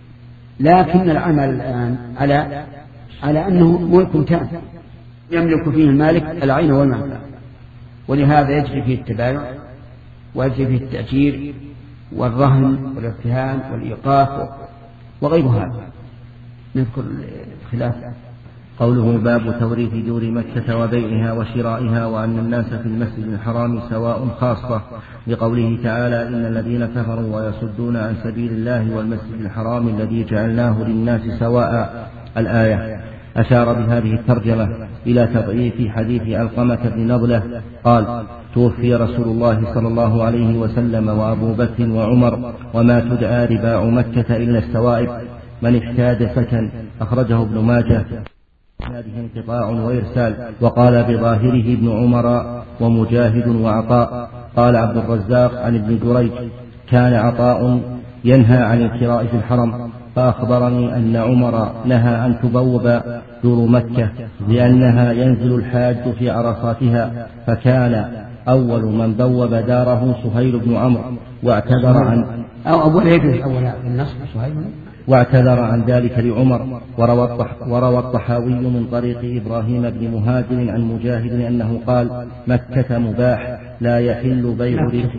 لكن العمل الآن على على أنه ملك تام يملك فيه المالك العين والمنفعة، ولهذا يجري فيه التبايع ويجري فيه التأجير والرهن والارتهان والإيقاف وغير هذا. نذكر الخلاف. قوله باب توريث دور مكة وبيعها وشرائها، وأن الناس في المسجد الحرام سواء خاصة لقوله تعالى إن الذين كفروا ويصدون عن سبيل الله والمسجد الحرام الذي جعلناه للناس سواء الآية. أشار بهذه الترجمة إلى تضعيف حديث علقمة بن نضلة قال توفي رسول الله صلى الله عليه وسلم وأبو بكر وعمر وما تدعى رباع مكة إلا السوائب من احتاج سكن. أخرجه ابن ماجه. هذه انقطاع وإرسال. وقال بظاهره ابن عمر ومجاهد وعطاء. قال عبد الرزاق عن ابن جريج كان عطاء ينهى عن القراء في الحرم، فأخبرني أن عمر نهى أن تبوب دور مكة لأنها ينزل الحاج في عرصاتها، فكان أول من بوب داره سهيل بن عمرو واعتذر عن أو أبو أول النصب سهيل واعتذر عن ذلك لعمر. وروى الطحاوي من طريق إبراهيم بن مهاجر عن مجاهد أنه قال مكة مباح لا يحل بيع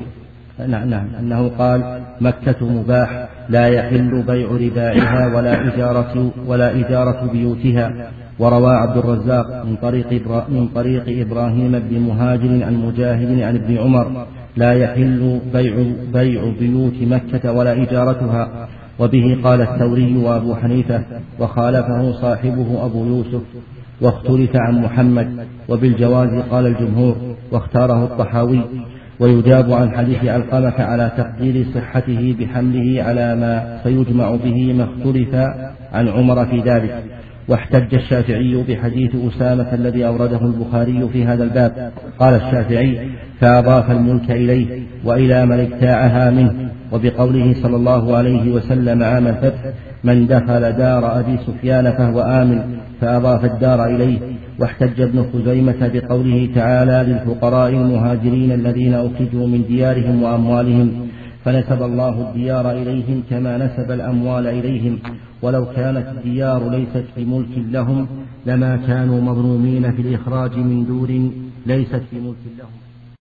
نعم نعم أنه قال مكة مباح لا يحل بيع رباعها ولا إجارة ولا إجارة بيوتها. وروى عبد الرزاق من طريق من طريق إبراهيم بن مهاجر عن مجاهد عن ابن عمر لا يحل بيع بيع بيوت مكة ولا إجارتها. وبه قال الثوري وأبو حنيفة، وخالفه صاحبه أبو يوسف، واختلف عن محمد. وبالجواز قال الجمهور واختاره الطحاوي. ويجاب عن حديث علقمة على تقدير صحته بحمله على ما سيجمع به ما اختلف عن عمر في ذلك. واحتج الشافعي بحديث أسامة الذي أورده البخاري في هذا الباب. قال الشافعي فأضاف الملك إليه وإلى من ابتاعها منه، وبقوله صلى الله عليه وسلم عام الفتح من دخل دار أبي سفيان فهو آمن، فأضاف الدار إليه. واحتج ابن خزيمة بقوله تعالى للفقراء المهاجرين الذين أخرجوا من ديارهم وأموالهم، فنسب الله الديار إليهم كما نسب الأموال إليهم. ولو كانت الديار ليست بملك لهم لما كانوا مظلومين في الإخراج من دور ليست بملك لهم.